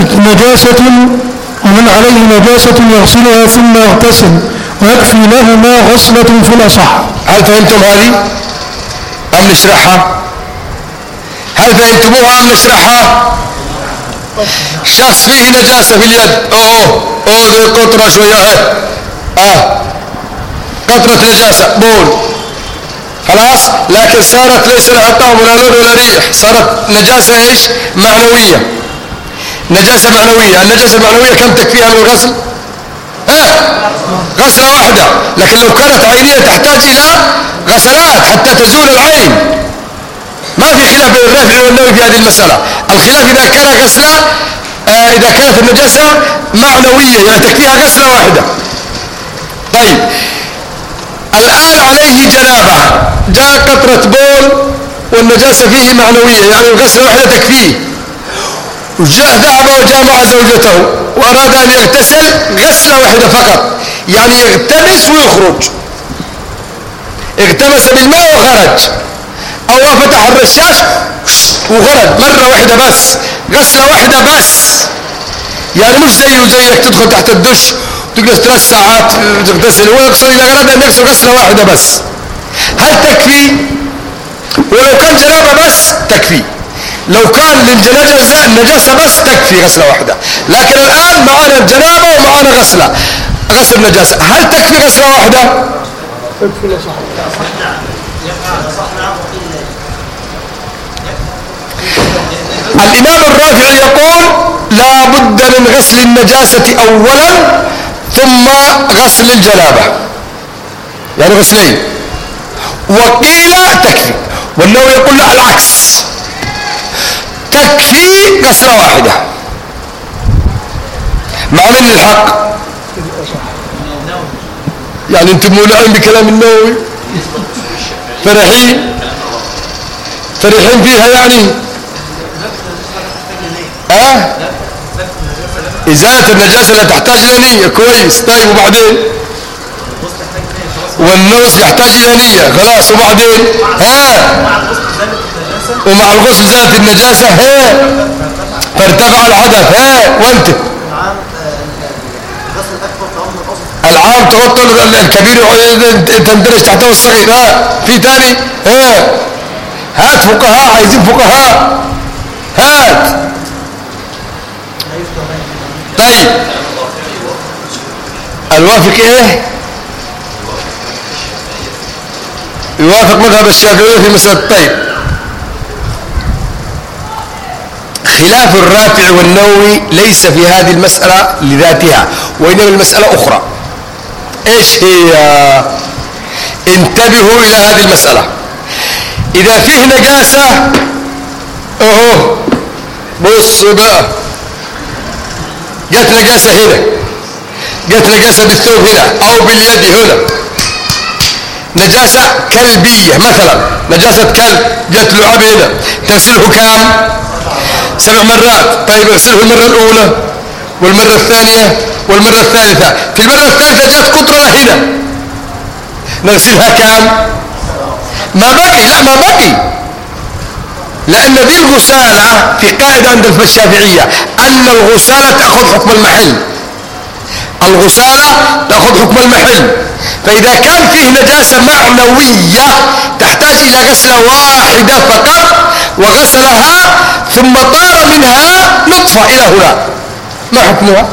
نجاسة يغسلها ثم يغتسل ويكفي لهما غسلة في الأصح. هل فهمتم هذه؟ أم نشرحها؟ هل فهمتموها أم نشرحها؟ شخص فيه نجاسة في اليد، ذي قطرة شوية، قطرة نجاسة بول، خلاص، لكن صارت ليس لها طعم ولا لون ولا ريح، صارت نجاسة ايش؟ معنوية. نجاسة معنوية. النجاسة المعنوية كم تكفيها من الغسل؟ غسلة واحدة، لكن لو كانت عينية تحتاج إلى غسلات حتى تزول العين. ما في خلاف بين الرافعي والنووي في هذه المسألة. الخلاف إذا كان غسلة إذا كانت النجاسة معنوية يعني تكفيها غسلة واحدة. طيب الآن عليه جنابة، جاء قطرة بول والنجاسة فيه معنوية، يعني الغسلة واحدة تكفيه. وجاء ذهب وجامع زوجته وأراد أن يغتسل غسلة واحدة فقط، يعني يغتمس ويخرج، اغتمس بالماء وخرج، أو فتح الرشاش وخرج مرة واحدة بس، غسلة واحدة بس، يعني مش زيك تدخل تحت الدش تجلس 3 ساعات تغتسل. هو يقصد إذا أراد أن يغسل غسلة واحدة بس، هل تكفي؟ ولو كان جنابة بس تكفي، لو كان للنجاسة بس تكفي غسلة واحدة. لكن الآن معنا الجنابة ومعنا غسل نجاسة، هل تكفي غسلة واحدة؟ تكفي. الإمام الرافعي يقول لا بد من غسل النجاسة أولا ثم غسل الجنابة، يعني غسلين. وقيل تكفي، والنووي يقول لا العكس، تكفي غسلة واحدة. مع من الحق؟ يعني انتم مولعين بكلام النووي، فرحين فيها يعني. إزالة النجاسة لا تحتاج إلى نية، كويس. طيب وبعدين؟ والنوز يحتاج إلى نية، خلاص. وبعدين؟ ومع الغسل زالت النجاسة فارتفع الحدث. وانت العام تغطى الكبير تندرج تحته الصغير. في تاني؟ هات فقهاء، عايزين فقهاء، هات. طيب الوافق ايه؟ يوافق مذهب الشافعية في مسألة. طيب خلاف الرافع والنووي ليس في هذه المسألة لذاتها، وإنما المسألة أخرى. ايش هي؟ انتبهوا إلى هذه المسألة. إذا فيه نجاسة، بص بقى، جت نجاسة هنا، جت نجاسة بالثوب هنا أو باليد هنا، نجاسة كلبية مثلا، نجاسة كلب جت لعاب هنا، تغسله كام؟ 7 مرات. طيب اغسله المرة الأولى والمرة الثانية والمرة الثالثة. في المرة الثالثة جت قطرة هنا، نغسلها كام؟ ما بقي؟ لا ما بقي، لأن ذي الغسالة في قاعدة عند الشافعية أن الغسالة تأخذ حكم المحل، الغسالة تأخذ حكم المحل. فإذا كان فيه نجاسة معنوية تحتاج إلى غسلة واحدة فقط وغسلها ثم طار منها نطفة إلى هنا، ما حكمها؟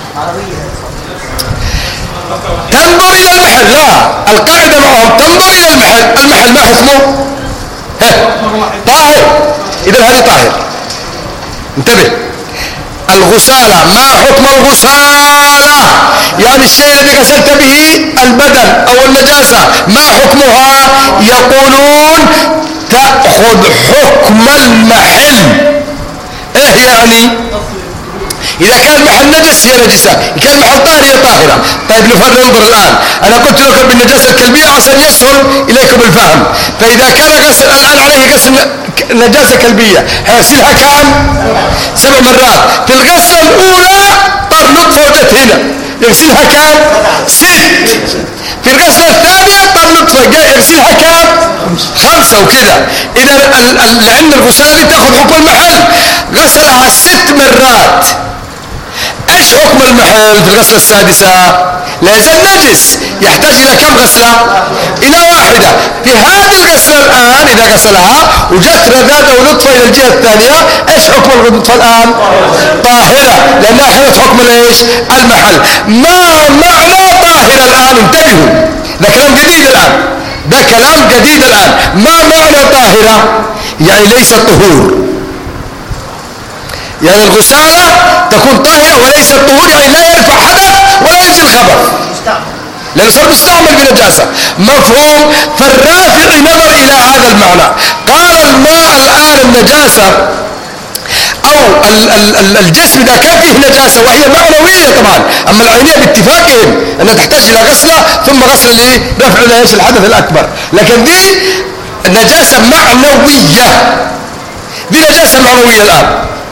تنظر إلى المحل. لا، القاعدة معهم تنظر إلى المحل. المحل ما حكمه؟ طاهر. إذا هذه طاهر. انتبه، الغسالة ما حكم الغسالة؟ يعني الشيء الذي غسلت به البدن أو النجاسة ما حكمها؟ يقولون تأخذ حكم المحل. ايه يعني؟ إذا كان المحل نجس هي نجسة، إذا كان المحل طاهر هي طاهرة. طيب ننظر الآن، أنا قلت لكم بالنجاسة الكلبية عشان يسهل إليكم الفهم. فإذا كان غسل الآن عليه غسل نجاسة كلبية، هيغسلها كام؟ 7 مرات. في الغسلة الأولى طار نطفة وجت هنا، يغسلها كام؟ 6. في الغسلة الثانية طار نطفة يغسلها كام؟ 5 وكذا. إذا لأن الغسالة تأخذ حكم المحل، غسلها 6 مرات. ايش حكم المحل في الغسلة السادسة؟ لا يزال نجس، يحتاج الى كم غسلة؟ الى واحدة. في هذه الغسلة الان اذا غسلها وجت رذاذة ونطفة الى الجهة الثانية، ايش حكم النطفة الان؟ طاهرة، لانها اخذت حكم ايش؟ المحل. ما معنى طاهرة الان؟ انتبهوا، ده كلام جديد الان، ده كلام جديد الان. ما معنى طاهرة؟ يعني ليس طهور، يعني الغسالة تكون طاهرة وليس الطهور، يعني لا يرفع حدث ولا ينزل خبر، لأنه صار مستعمل بنجاسة. مفهوم؟ فالرافعي نظر إلى هذا المعنى، قال الماء الآن النجاسة أو الجسم إذا كان فيه نجاسة وهي معنوية طبعا، أما العينية باتفاقهم أنها تحتاج إلى غسلة ثم غسل لرفع ايش الحدث الأكبر، لكن دي نجاسة معنوية، دي نجاسة معنوية الآن.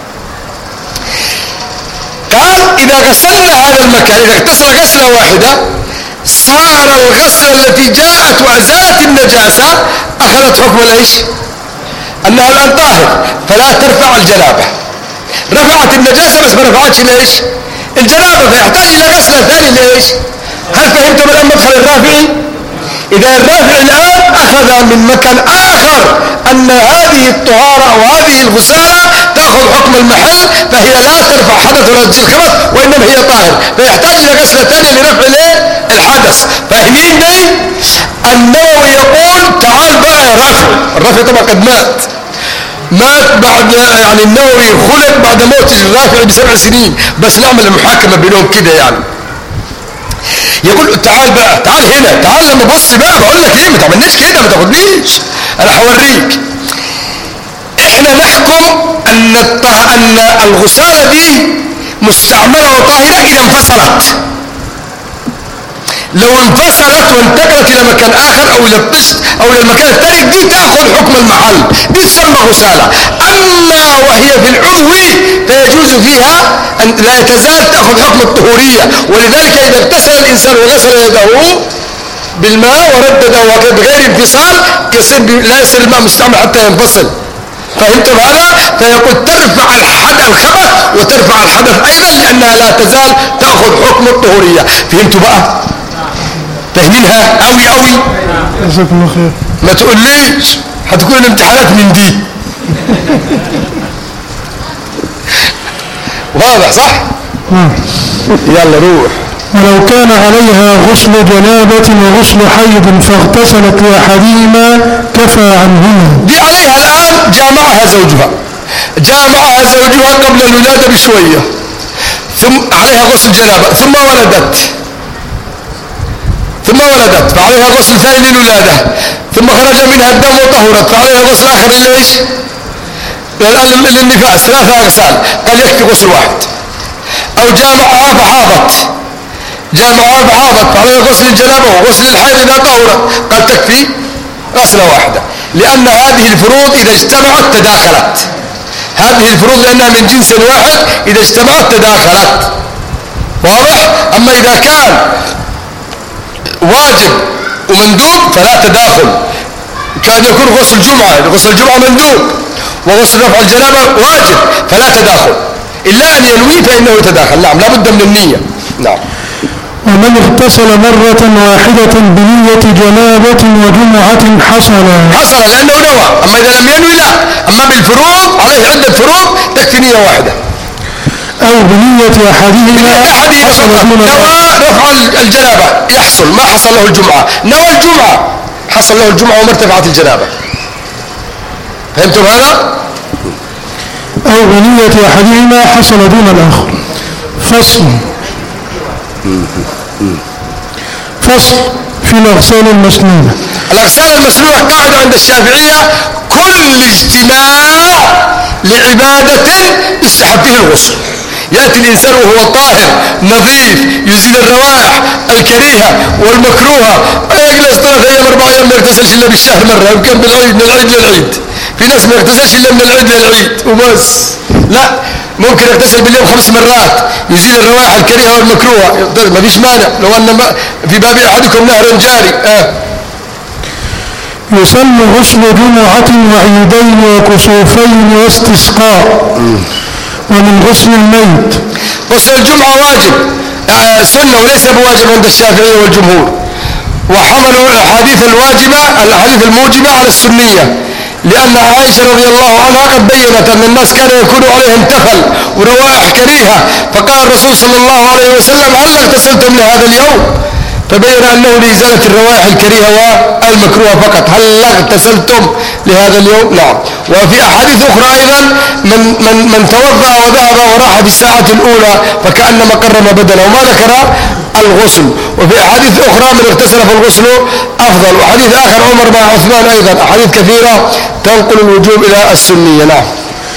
قال إذا غسلنا هذا المكان، إذا اغتسل غسلة واحدة صار الغسلة التي جاءت وأزالت النجاسة أخذت حكم الإيش؟ أنها الآن طاهر، فلا ترفع الجنابة. رفعت النجاسة بس ما رفعتش ليش؟ الجنابة، فيحتاج إلى غسلة ثانية ليش؟ هل فهمتم الآن مدخل الرافعي؟ إذا الرافعي الآن أخذ من مكان آخر أن هذه الطهارة أو هذه الغسالة تأخذ حكم المحل، فهي لا ترفع حدث ولا تزيل خبث وإنما هي طاهر، فيحتاج إلى غسلة ثانية لرفع الحدث. فاهمين دي؟ النووي يقول تعال بقى يا رافعي، الرافعي طبعا قد مات بعد، يعني النووي خلق بعد موت الرافعي ب7 سنين، بس نعمل المحاكمة بينهم كده يعني. يقول تعال بقى، تعال هنا، تعال لما بص بقى بقول لك ايه، ما تعملنيش كده، ما تاخدنيش، انا هوريك. احنا نحكم ان الغسالة دي مستعملة وطاهرة اذا انفصلت. لو انفصلت وانتقلت الى مكان اخر او الى الطشت او الى المكان الثاني، دي تاخذ حكم المحل، دي تسمى غسالة. اما وهي في العضو فيجوز فيها ان لا تزال تاخذ حكم الطهورية، ولذلك اذا اغتسل الانسان وغسل يده بالماء وردده بغير انفصال لا يصير الماء مستعمل حتى ينفصل. فهمتم هذا؟ فيقول ترفع الخبث وترفع الحدث ايضا، لانها لا تزال تاخذ حكم الطهورية. فهمتوا بقى؟ فاهمينها قوي؟ جزاك الله خير. ما تقوليش هتكون الامتحانات من دي. واضح صح؟ يلا روح. ولو كان عليها غسل جنابة وغسل حيض فاغتسلت لأحدهما كفى عنهما. دي عليها الآن جامعها زوجها قبل الولادة بشوية، ثم عليها غسل جنابة، ثم ولدت فعليها غسل ثاني للولادة، ثم خرج منها الدم وطهرت فعليها غسل آخر ليش؟ للنفاس، 3 أغسال. قال يكفي غسل واحد. أو جامعها فحاضت فعليها غسل الجنابة وغسل الحيض إذا طهرت، قال تكفي غسلة واحدة، لأن هذه الفروض إذا اجتمعت تداخلت. هذه الفروض لأنها من جنس واحد، إذا اجتمعت تداخلت. واضح؟ أما إذا كان واجب ومندوب فلا تداخل. كان يكون غسل الجمعة مندوب وغسل رفع الجنابة واجب، فلا تداخل، إلا أن ينوي فإنه يتداخل. نعم، لا بد من النية. نعم. ومن اغتسل مرة واحدة بنية جنابة وجمعة حصل لأنه نوى. أما إذا لم ينوي لا. أما بالفروض عليه عدة فروض تكفي نية واحدة. أو بنية أحدهما نوى رفع الجنابة يحصل، ما حصل له الجمعة. نوى الجمعة حصل له الجمعة وما ارتفعت الجنابة. فهمتم هذا؟ أو بنية أحدهما حصل دون الآخر. فصل في الأغسال المسنونة. الأغسال المسنونة قاعدة عند الشافعية: كل اجتماع لعبادة يستحب فيه الغسل. يأتي الإنسان وهو طاهر نظيف يزيل الروائح الكريهة والمكروهة، يجلس 3 أيام 4 أيام ما يغتسلش إلا بالشهر مرة، يمكن بالعيد، من العيد للعيد. في ناس ما يغتسلش إلا من العيد للعيد وبس. لا، ممكن يغتسل باليوم 5 مرات يزيل الروائح الكريهة والمكروهة، ما فيش مانع لو أن في باب أحدكم نهر جاري. يسن غسل جمعة وعيدين وكسوفين واستسقاء. ومن غسل الميت غسل الجمعة واجب سنة وليس بواجب عند الشافعية والجمهور، وحملوا الأحاديث الموجبة على السنية، لأن عائشة رضي الله عنها قد بيّنت أن الناس كان يكون عليهم تفل وروائح كريهة، فقال الرسول صلى الله عليه وسلم: هل اغتسلتم لهذا اليوم؟ فبين أنه لإزالة الروائح الكريهة والمكروهة فقط. هل اغتسلتم لهذا اليوم؟ نعم. وفي أحاديث أخرى أيضا: من توضأ وذهب وراح في الساعة الأولى فكأنما قرب بدنه، وما ذكر الغسل. وفي أحاديث أخرى: من اغتسل فالغسل أفضل. وحديث آخر عمر مع عثمان أيضا. أحاديث كثيرة تنقل الوجوب إلى السنية. نعم.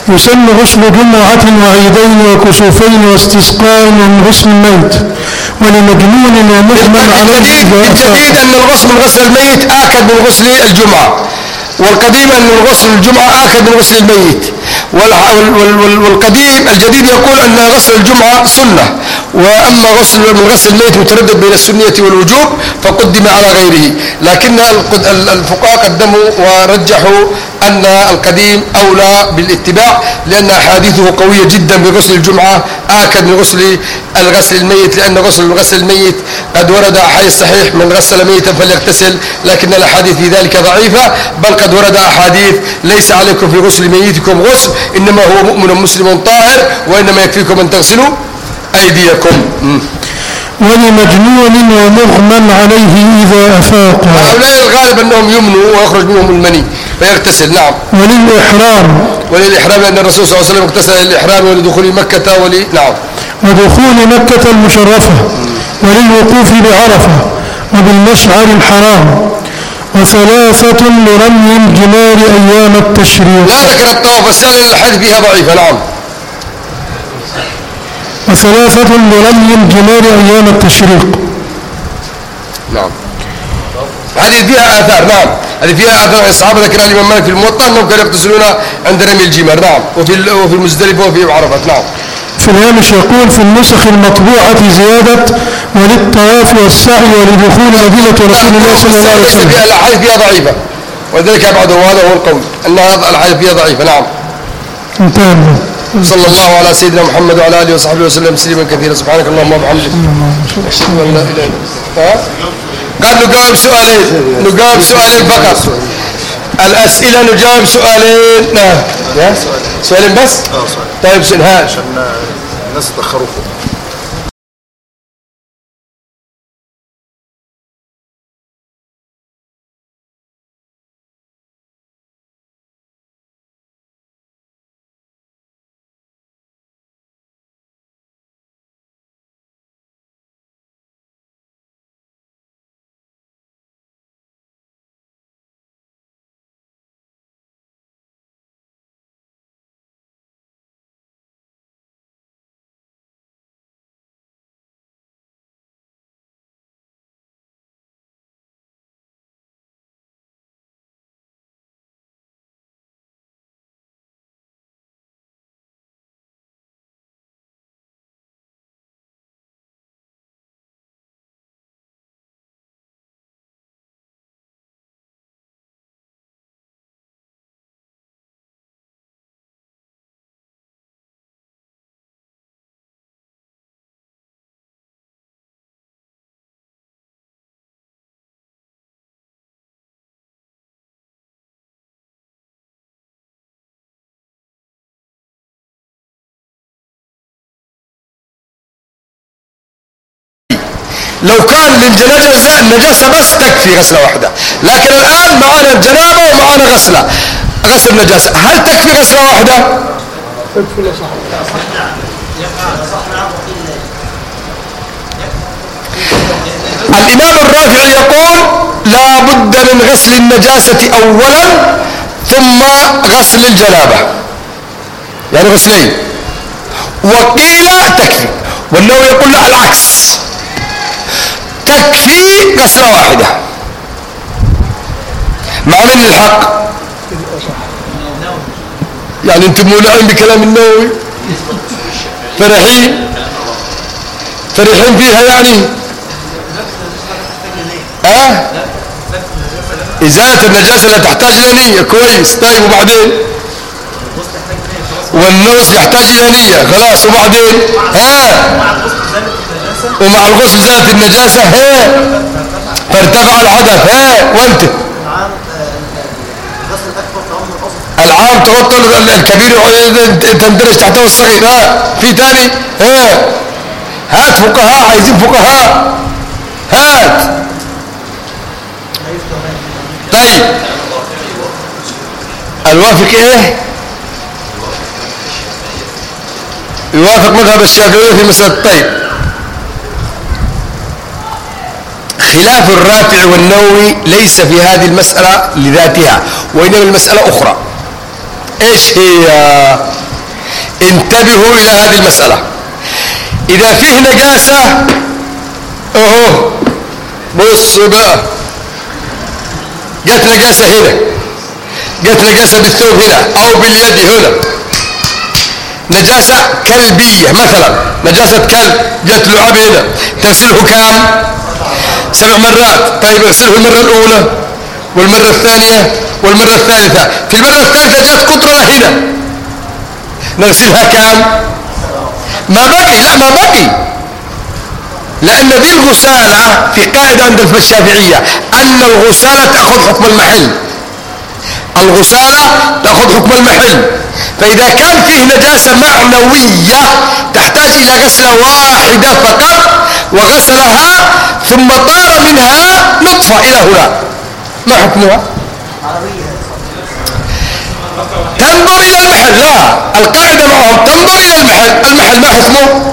يسن غسل جمعة وعيدين وكسوفين واستسقاء من غسل الميت ولمجنون ومغمى عليه. بالجديد أن الغسل من غسل الميت آكد من غسل الجمعة، والقديم أن غسل الجمعة آكد من غسل الميت، والقديم الجديد يقول أن غسل الجمعة سنة، وأما من غسل الميت متردد بين السنية والوجوب فقدم على غيره. لكن الفقهاء قدموا ورجحوا أن القديم أولى بالاتباع، لأن أحاديثه قوية جدا بغسل الجمعة آكد من غسل الميت، لأن غسل الميت قد ورد أحاديث صحيح من غسل ميتا فليغتسل، لكن الأحاديث في ذلك ضعيفة، بل قد ورد أحاديث ليس عليكم في غسل ميتكم غسل، إنما هو مؤمن مسلم طاهر، وإنما يكفيكم أن تغسلوا أيديكم. ولمجنون ومغمى عليه إذا أفاق. هؤلاء الغالب أنهم يمنوا ويخرج منهم المني فيغتسل. نعم. وللإحرام لأن الرسول صلى الله عليه وسلم اغتسل للإحرام ولدخول مكة نعم. ودخول مكة المشرفة وللوقوف بعرفة وبالمشعر الحرام. وثلاثة لرمي الجمار أيام التشريق. لا ذكر الطواف السائل الحديث فيها ضعيفة. نعم. وثلاثة لرمي الجمار أيام التشريق. نعم. هذه فيها آثار. نعم. هذه فيها آثار الصحابة ذكرها الإمام مالك في الموطأ أنهم كانوا يغتسلون عند رمي الجمار. نعم. وفي المزدلفة وفي عرفة. نعم. في الهامش يقول في النسخ المطبوعة زيادة وللطواف والسعي ولدخول مدينة رسول الله صلى الله عليه وسلم. الأحاديث فيها ضعيفة وذلك أبعده، وهذا هو القول أن الأحاديث فيها ضعيفة. نعم. انتهى. صلى الله على سيدنا محمد وعلى آله وصحبه وسلم تسليما كثيرا. سبحانك اللهم وبحمدك أشهد أن لا إله إلا أنت. قال نجاوب سؤالين فقط. الأسئلة نجاوب سؤالين. نعم. سؤالين بس. طيب سنهاج عشان الناس تأخروكم. لو كان للنجاسة بس تكفي غسلة واحدة، لكن الآن معنا الجنابة ومعنا غسل نجاسة، هل تكفي غسلة واحدة؟ الإمام الرافعي يقول لا بد من غسل النجاسة أولا ثم غسل الجنابة، يعني غسلين، وقيل تكفي، والنووي يقول لا العكس، تكفي غسلة واحدة. مع من الحق؟ يعني انتم مولعين بكلام النووي فرحين فيها يعني. إزالة النجاسة لا تحتاج إلى نية، كويس. طيب وبعدين؟ والنغسل يحتاج إلى نية، خلاص. وبعدين؟ ومع الغسل زالت النجاسة فارتفع الحدث. وانت العام تغطى الكبير تندرج تحته الصغير. في تاني؟ هات فقهاء، عايزين فقهاء، هات. طيب الوافق ايه؟ يوافق مذهب الشافعية في مسألة. طيب خلاف الرافع والنووي ليس في هذه المسألة لذاتها، وإنما المسألة أخرى. ايش هي؟ انتبهوا الى هذه المسألة. اذا فيه نجاسة اهو بص بقى، جت نجاسة هنا، جت نجاسة بالثوب هنا او باليد هنا، نجاسة كلبية مثلا، نجاسة كلب جت لعاب هنا، تغسله كام؟ 7 مرات. طيب اغسله المرة الاولى والمرة الثانية والمرة الثالثة. في المرة الثالثة جت قطرة هنا، نغسلها كام؟ ما بقي، لا ما بقي، لأن دي الغسالة في قاعدة عند الشافعية أن الغسالة تأخذ حكم المحل، الغسالة تأخذ حكم المحل. فإذا كان فيه نجاسة معنوية تحتاج إلى غسلة واحدة فقط وغسلها ثم طار منها نطفة إلى هنا، ما حكمها؟ تنظر إلى المحل. لا، القاعدة معهم تنظر إلى المحل. المحل ما حكمه؟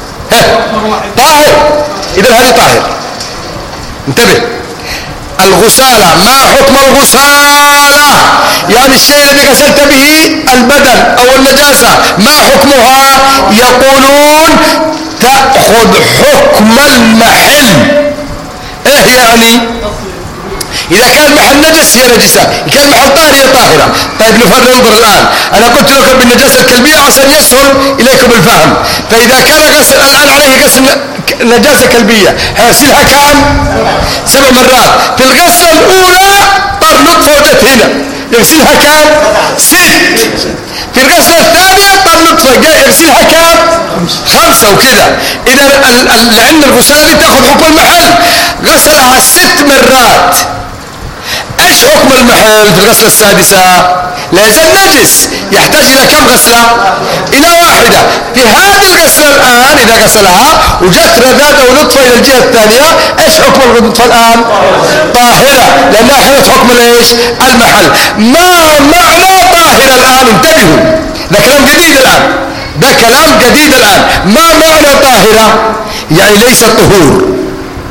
طاهر. إذن هذه طاهر. انتبه، الغسالة ما حكم الغسالة؟ يعني الشيء الذي غسلت به البدن أو النجاسة ما حكمها؟ يقولون تأخذ حكم المحل. ايه يعني؟ إذا كان المحل نجس هي نجسة، إذا كان المحل طاهر هي طاهرة. طيب ننظر الآن، أنا قلت لكم بالنجاسة الكلبية عشان يسهل إليكم الفهم. فإذا كان غسل الآن عليه غسل نجاسة كلبية هيغسلها كم؟ 7 مرات. في الغسلة الأولى طر نطفة وجت هنا، يغسلها كم؟ 6. في الغسلة الثانية طر نطفة يغسلها كم؟ 5 وكذا. إذا لأن الغسالة تأخذ حكم المحل، غسلها 6 مرات. ايش حكم المحل في الغسلة السادسة؟ لا يزال نجس، يحتاج الى كم غسلة؟ الى واحدة. في هذه الغسلة الان اذا غسلها وجت رذاذة ونطفة الى الجهة الثانية، ايش حكم النطفة الان؟ طاهرة، لانها اخذت حكم ايش؟ المحل. ما معنى طاهرة الان؟ انتبهوا، ده كلام جديد الان، ده كلام جديد الان. ما معنى طاهرة؟ يعني ليس طهور،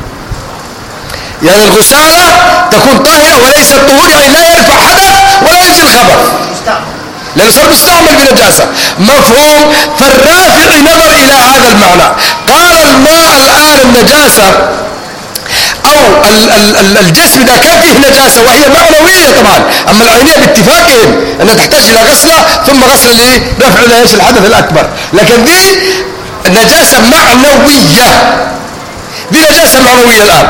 يعني الغسالة تكون طاهرة وليس طهور، يعني لا يرفع حدث ولا ينزل خبر، لأنه صار مستعمل بنجاسة. مفهوم؟ فالرافعي نظر إلى هذا المعنى، قال الماء الآن النجاسة أو الجسم إذا كان فيه نجاسة وهي معنوية طبعا، أما العينية باتفاقهم أنها تحتاج إلى غسلة ثم غسل لرفع الحدث الأكبر، لكن دي نجاسة معنوية، دي نجاسة معنوية الآن.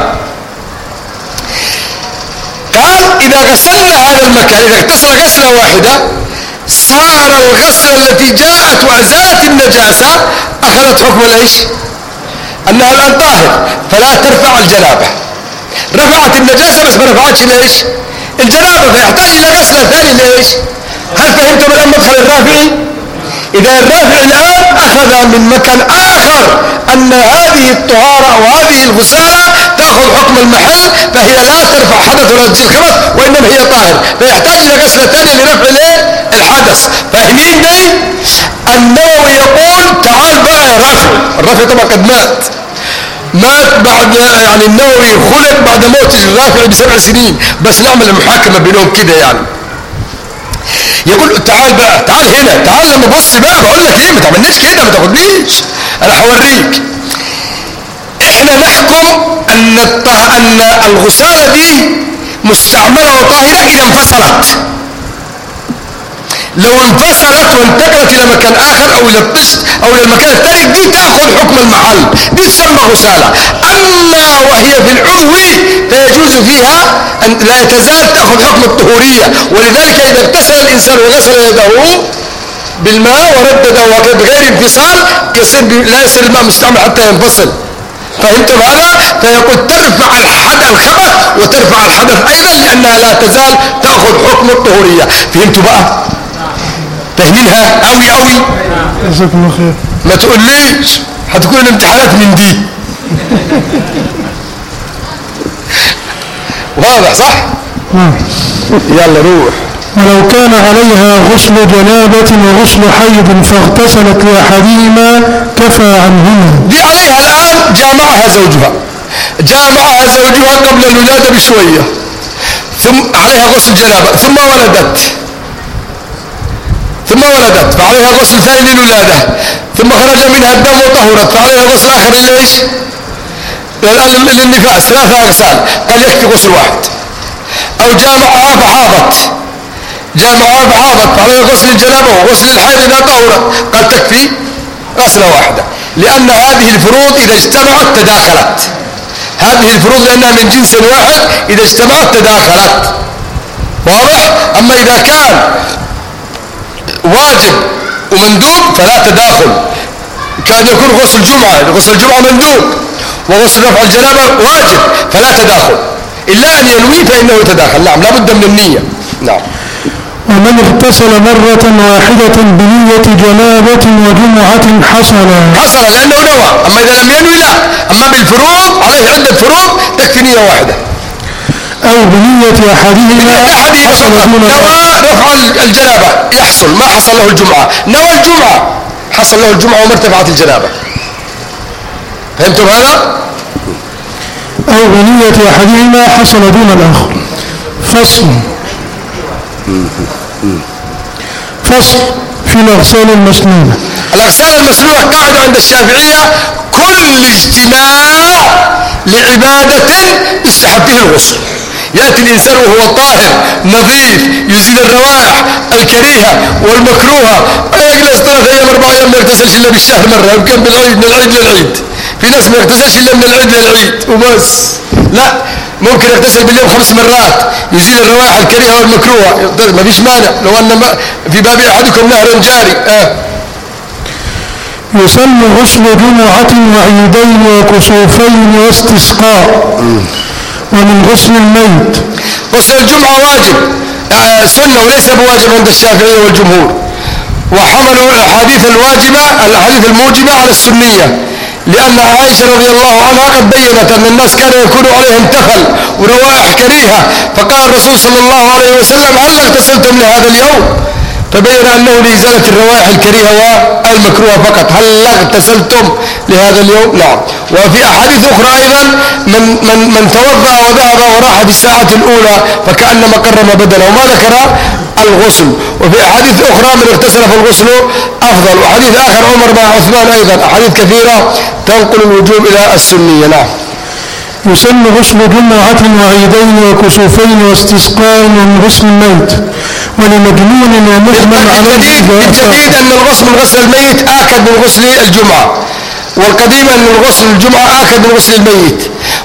قال إذا غسلنا هذا المكان، إذا اغتسل غسلة واحدة صار الغسلة التي جاءت وأزالت النجاسة أخذت حكم الإيش؟ أنها الآن طاهر، فلا ترفع الجنابة. رفعت النجاسة بس ما رفعتش ليش؟ الجنابة، فيحتاج إلى غسلة ثانية ليش؟ هل فهمتم الآن مدخل الرافعي؟ إذا الرافعي الآن أخذ من مكان آخر أن هذه الطهارة أو هذه الغسالة تأخذ حكم المحل، فهي لا ترفع حدث ولا تزيل خبث، وإنما هي طاهر، فيحتاج إلى غسلة ثانية لرفع الحدث. فاهمين دي؟ النووي يقول تعال بقى يا رافع، الرافع طبعا قد مات بعد، يعني النووي خلق بعد موت الرافع ب7 سنين، بس نعمل المحاكمة بينهم كده يعني. يقول تعال بقى، تعال هنا، تعال لما بص بقى، بقول لك ايه، ما تعملنيش كده، ما تاخدنيش، انا هوريك. احنا نحكم ان الغسالة دي مستعملة وطاهرة اذا انفصلت. لو انفصلت وانتقلت الى مكان اخر او الى الطشت او الى المكان الثاني، دي تاخذ حكم المحل، دي تسمى غسالة. اما وهي في العضو فيجوز فيها ان لا تزال تاخذ حكم الطهورية. ولذلك اذا اغتسل الانسان وغسل يده بالماء وردده بغير انفصال لا يصير الماء مستعمل حتى ينفصل. فهمتم هذا؟ فيقول ترفع الخبث وترفع الحدث ايضا، لانها لا تزال تاخذ حكم الطهورية. فهمتوا بقى؟ فاهمينها قوي قوي؟ جزاكم الله خير. ما تقوليش هتكون الامتحانات من دي. واضح صح؟ يلا روح. ولو كان عليها غسل جنابة وغسل حيض فاغتسلت لأحدهما كفى عنهما. دي عليها الآن جامعها زوجها قبل الولادة بشوية، ثم عليها غسل جنابة ثم ولدت، ثم ولدت فعليها غسل ثاني للولادة، ثم خرج منها الدم وطهرت فعليها غسل آخر ليش؟ للنفاس. 3 أغسال. قال يكفي غسل واحد. أو جامعها فحاضت فعليها غسل الجنابة وغسل الحيض إذا طهرت، قال تكفي غسلة واحدة، لأن هذه الفروض إذا اجتمعت تداخلت. هذه الفروض لأنها من جنس واحد، إذا اجتمعت تداخلت. واضح؟ أما إذا كان واجب ومندوب فلا تداخل. كان يكون غسل الجمعة مندوب وغسل رفع الجنابة واجب فلا تداخل، إلا أن ينوي فإنه يتداخل. نعم، لا بد من النية. نعم. ومن اغتسل مرة واحدة بنية جنابة وجمعة حصل لأنه نوى. أما إذا لم ينوي لا. أما بالفروض عليه عدة فروض تكفي نية واحدة. أو بنية أحدهما حصل دون نوى رفع الجنابة يحصل، ما حصل له الجمعة. نوى الجمعة حصل له الجمعة وما ارتفعت الجنابة. فهمتم هذا؟ أو بنية أحدهما حصل دون الآخر. فصل في الأغسال المسنونة. الأغسال المسنونة قاعدة عند الشافعية: كل اجتماع لعبادة يستحب به الغسل. يأتي الإنسان وهو طاهر نظيف يزيل الروائح الكريهة والمكروهة، يجلس 3 أيام 4 أيام ما يغتسلش إلا بالشهر مرة، يمكن بالعيد، من العيد للعيد. في ناس ما يغتسلش إلا من العيد للعيد وبس. لا، ممكن يغتسل باليوم 5 مرات يزيل الروائح الكريهة والمكروهة، ما فيش مانع لو أن في باب أحدكم نهر جاري. يسن غسل جمعة وعيدين وكسوفين واستسقاء. ومن غسل الميت. غسل الجمعة واجب سنة وليس بواجب عند الشافعية والجمهور، وحملوا الأحاديث الموجبة على السنية، لأن عائشة رضي الله عنها قد بيّنت أن الناس كان يكون عليهم تفل وروائح كريهة، فقال الرسول صلى الله عليه وسلم: هل اغتسلتم لهذا اليوم؟ فبين أنه لإزالة الروائح الكريهة والمكروهة فقط. هل اغتسلتم لهذا اليوم؟ نعم. وفي أحاديث أخرى أيضا: من توضأ وذهب وراح في الساعة الأولى فكأنما قرب بدنه، وما ذكر الغسل. وفي أحاديث أخرى: من اغتسل فالغسل أفضل. وحديث آخر عمر مع عثمان أيضا. أحاديث كثيرة تنقل الوجوب إلى السنية. نعم. يسن غسل جمعة وعيدين وكسوفين واستسقاء ومن غسل الميت ولمجنون ومغمى عليه. الجديد أن الغسل من غسل الميت آكد من غسل الجمعة، والقديم أن غسل الجمعة آكد من غسل الميت.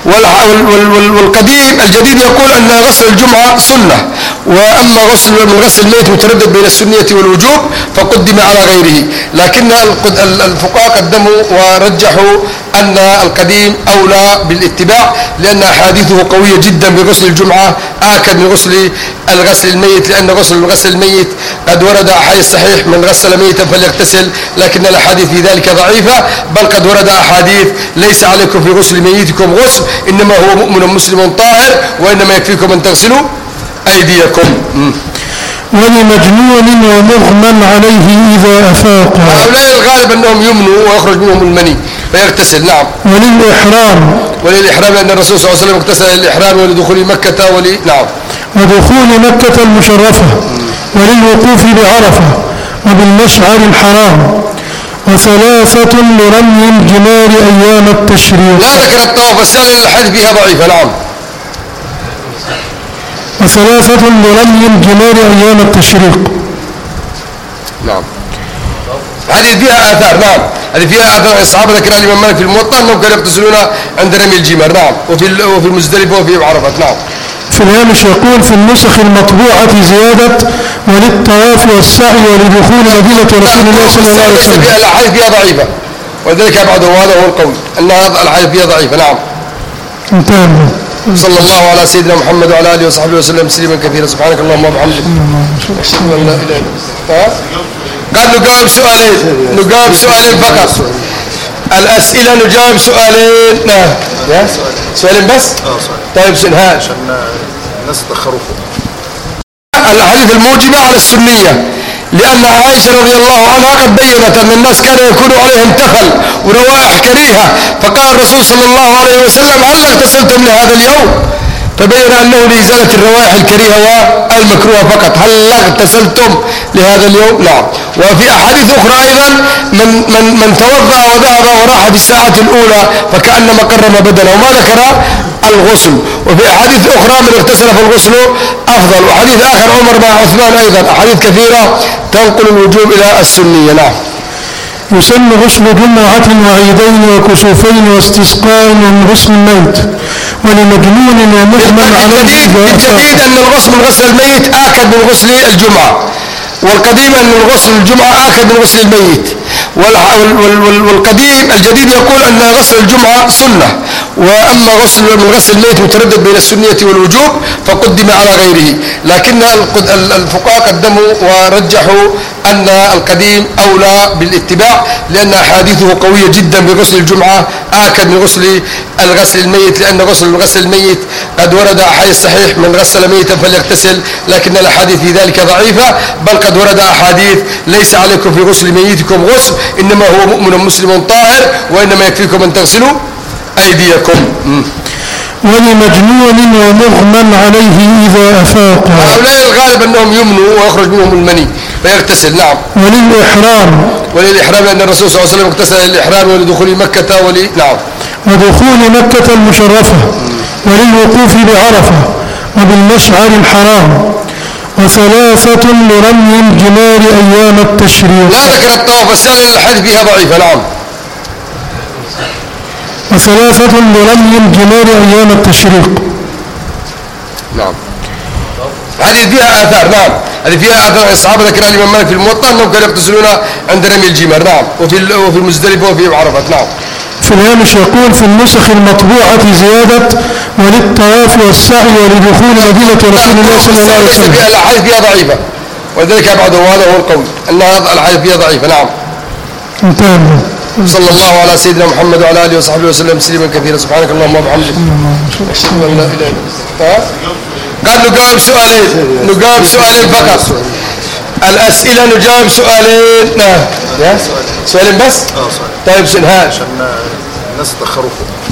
والقديم الجديد يقول أن غسل الجمعة سنة، وأما من غسل الميت متردد بين السنية والوجوب فقدم على غيره. لكن الفقهاء قدموا ورجحوا أن القديم أولى بالاتباع، لأن أحاديثه قوية جدا بغسل الجمعة آكد من غسل الميت، لأن غسل الميت قد ورد أحاديث صحيح: من غسل ميتا فليغتسل، لكن الأحاديث في ذلك ضعيفة. بل قد ورد أحاديث: ليس عليكم في غسل ميتكم غسل، إنما هو مؤمن مسلم طاهر، وإنما يكفيكم أن تغسلوا أيديكم. ولمجنون ومغمى عليه إذا أفاق. هؤلاء الغالب أنهم يمنوا ويخرج منهم المني فيغتسل. نعم. وللإحرام لأن الرسول صلى الله عليه وسلم اغتسل للإحرام ولدخول مكة نعم. ودخول مكة المشرفة وللوقوف بعرفة وبالمشعر الحرام. وثلاثة لرمي الجمار أيام التشريق. لا ذكر الطواف السائل الحديث فيها ضعيفة. نعم. وثلاثة لرمي الجمار أيام التشريق. نعم. هذه فيها آثار. نعم. هذه فيها آثار الصحابة ذكرها الإمام مالك في الموطأ أنهم كانوا يغتسلون عند رمي الجمار. نعم. وفي المزدلفة وفي عرفة. نعم. في الهامش يقول: في النسخ المطبوعة زيادة وللطواف والسعي ولدخول مدينة رسول الله صلى الله عليه وسلم. الأحاديث فيها ضعيفة، وذلك أبعده، وهذا هو القول أن الأحاديث فيها ضعيفة. نعم. انتهى. صلى الله على سيدنا محمد وعلى آله وصحبه وسلم تسليما كثيرا. سبحانك اللهم وبحمدك أشهد أن لا إله إلا أنت. قال نجاوب سؤالين فقط. الأسئلة نجاوب سؤالين. سؤالين بس. طيب سنهاء عشان الناس تأخروا. الأحاديث الموجبة على السنية، لأن عائشة رضي الله عنها قد بيّنت أن الناس كان يكون عليهم تفل وروائح كريهة، فقال الرسول صلى الله عليه وسلم: هل اغتسلتم لهذا اليوم؟ فبين أنه لإزالة الروائح الكريهة والمكروهة فقط. هل اغتسلتم لهذا اليوم؟ نعم. وفي أحاديث أخرى أيضا من توضأ وذهب وراح في الساعة الأولى فكأنما قرب بدنه، وما ذكر الغسل. وفي أحاديث أخرى من اغتسل فالغسل أفضل. وحديث آخر عمر مع عثمان أيضا، أحاديث كثيرة تنقل الوجوب إلى السنية. نعم. يسن غسل جمعة وعيدين وكسوفين واستسقاء من غسل الميت ولمجنون ومحمل عليه. بالجديد أن الغسل من غسل الميت آكد من غسل الجمعة، والقديم أن غسل الجمعة آكد من غسل الميت، والقديم الجديد يقول أن غسل الجمعة سنة، وأما من غسل الميت متردد بين السنية والوجوب فقدم على غيره. لكن الفقهاء قدموا ورجحوا أن القديم أولى بالاتباع، لأن أحاديثه قوية جدا بغسل الجمعة آكد من غسل الميت، لأن غسل الميت قد ورد أحاديث صحيح من غسل ميتا فليغتسل، لكن الأحاديث في ذلك ضعيفة، بل قد ورد أحاديث ليس عليكم في غسل ميتكم غسل، إنما هو مؤمن مسلم طاهر، وإنما يكفيكم أن تغسلوا أيديكم. ولمجنون ومغمى عليه إذا أفاق. هؤلاء الغالب أنهم يمنوا ويخرج منهم المني فيغتسل. نعم. وللإحرام لأن الرسول صلى الله عليه وسلم اغتسل للإحرام ولدخول مكة نعم. ودخول مكة المشرفة وللوقوف بعرفة وبالمشعر الحرام. وثلاثة لرمي الجمار أيام التشريق. لا ذكر الطواف والسعي لأن الحديث فيها ضعيفة. نعم. وثلاثة لرمي الجمار أيام التشريق. نعم. هذه فيها آثار. نعم. هذه فيها آثار الصحابة ذكرها الإمام مالك في الموطأ أنهم كانوا يغتسلون عند رمي الجمار. نعم. وفي مزدلفة وفي عرفة. نعم. في الهامش يقول في النسخ المطبوعة زيادة وللطواف والسعي ولدخول مدينة رسول الله صلى الله عليه وسلم. الأحاديث فيها ضعيفة، وذلك أبعد، وهذا هو القول أن الأحاديث فيها ضعيفة. نعم. انتهى. صلى الله على سيدنا محمد وعلى آله وصحبه وسلم تسليما كثيرا. سبحانك اللهم وبحمدك أشهد أن لا إله إلا أنت. قال نجاوب سؤالين فقط. الأسئلة نجاوب سؤالين. سؤالين بس؟ طيب سنهاء عشان الناس تأخروا.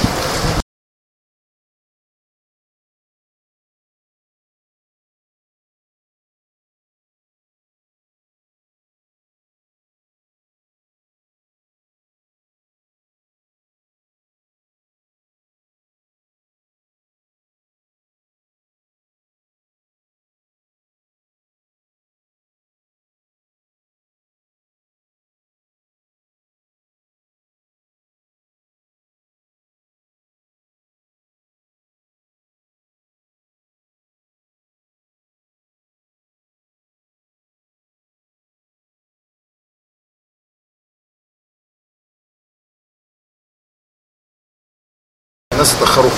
الناس تأخروا.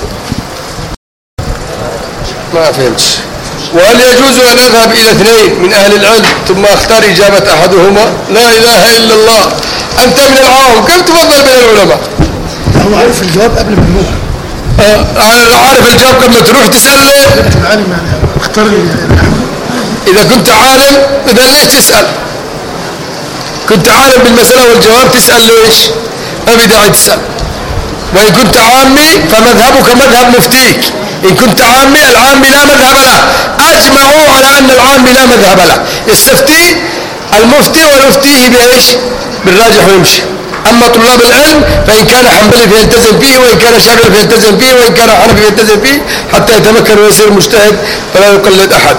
ما فهمتش. وهل يجوز أن أذهب إلى اثنين من أهل العلم ثم أختار إجابة أحدهما؟ لا إله إلا الله. أنت من العوام، كيف تفضل بين العلماء؟ هو عارف الجواب قبل ما يروح. عارف الجواب قبل ما تروح تسأل ليه؟ عالم يعني اختار لي. إذا كنت عالم إذا ليش تسأل؟ كنت عالم بالمسألة والجواب تسأل ليش؟ ما في داعي تسأل. وإن كنت عامي فمذهبك مذهب مفتيك. إن كنت عامي العامي لا مذهب له. أجمعوا على أن العامي لا مذهب له. يستفتي المفتي ونفتيه بإيش؟ بالراجح ويمشي. أما طلاب العلم فإن كان حنبلي فيلتزم فيه، وإن كان شافعي فيلتزم فيه، وإن كان حنفي فيلتزم فيه حتى يتمكن ويصير مجتهد فلا يقلد أحد.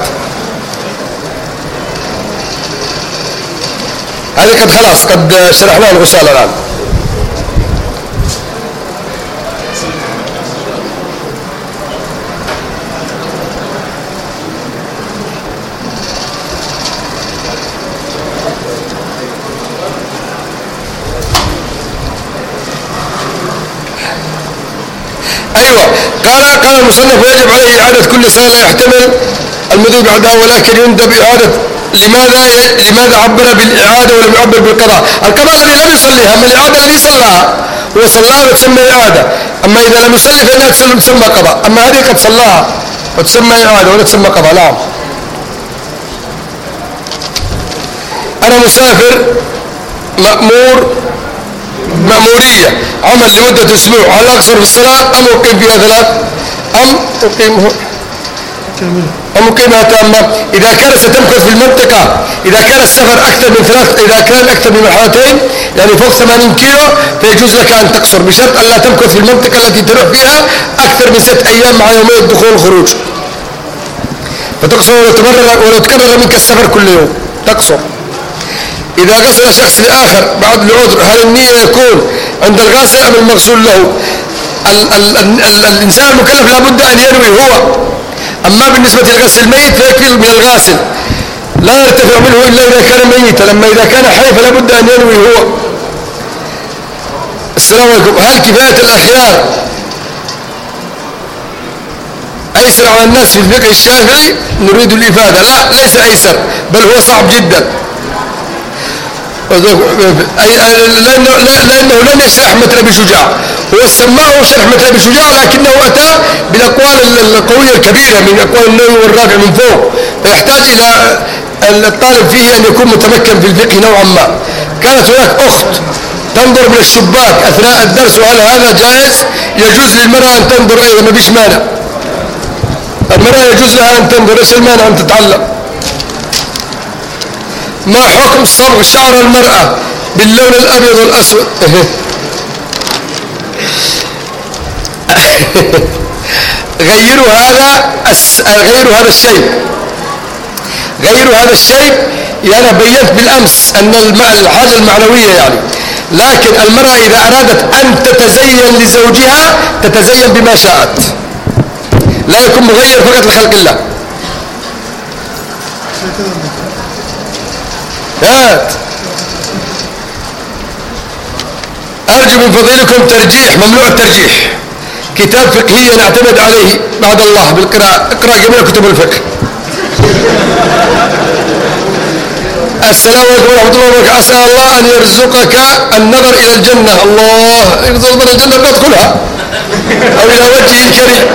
هذه قد خلاص قد شرحناها الغسالة الآن. أيوة. قال المصنف ويجب عليه إعادة كل صلاة لا يحتمل المضي بعدها، ولكن يندب إعادة. لماذا عبر بالإعادة ولم يعبر بالقضاء؟ القضاء الذي لم يصليها، أما الإعادة الذي صلاها هو صلاها وتسمى إعادة. أما إذا لم يصلي فإنها تسمى قضاء. أما هذه قد صلاها وتسمى إعادة ولا تسمى قضاء. نعم. أنا مسافر مأمورية عمل لمدة أسبوع، هل أقصر في الصلاة أم أقيم فيها 3 أم أقيم ومقيمة تامة إذا كان ستمكث في المنطقة، إذا كان السفر أكثر من إذا كان أكثر من مرحلتين يعني فوق 80 كيلو فيجوز لك أن تقصر بشرط أن لا تمكث في المنطقة التي تروح فيها أكثر من 6 أيام مع يومي الدخول والخروج، فتقصر ولو تكرر منك السفر كل يوم تقصر. إذا غسل شخص لآخر بعد العذر هل النية يكون عند الغاسل أم المغسول له؟ الإنسان المكلف لابد أن ينوي هو، أما بالنسبة لغسل الميت فيكفي من الغاسل، لا يرتفع منه إلا إذا كان ميتا، لما إذا كان حي فلابد أن ينوي هو. السلام عليكم. هل كفاية الأخيار أيسر على الناس في الفقه الشافعي؟ نريد الإفادة. لا، ليس أيسر، بل هو صعب جدا، لأنه لم يشرح متن أبي شجاع، هو سماه شرح متن أبي شجاع لكنه أتى بالأقوال القوية الكبيرة من أقوال النووي والرافع من فوق، فيحتاج إلى الطالب فيه أن يكون متمكن في الفقه نوعا ما. كانت هناك أخت تنظر من الشباك أثناء الدرس، وهل هذا جائز؟ يجوز للمرأة أن تنظر أيضا، ما فيش مانع، المرأة يجوز لها أن تنظر، إيش المانع أن تتعلم؟ ما حكم صبغ شعر المرأة باللون الأبيض والأسود؟ غيروا هذا الشيء، غيروا هذا الشيء. أنا بينت بالأمس أن الحاجة المعنوية يعني، لكن المرأة إذا أرادت أن تتزين لزوجها تتزين بما شاءت، لا يكون مغير فقط لخلق الله. أرجو من فضيلكم ترجيح، ممنوع الترجيح، كتاب فقهي نعتمد عليه بعد الله بالقراءة، اقرأ جميع كتب الفقه. السلام عليكم ورحمة الله وبركاته. أسأل الله أن يرزقك النظر إلى الجنة. الله يرزقنا الجنة ندخلها أو إلى وجه الكريم.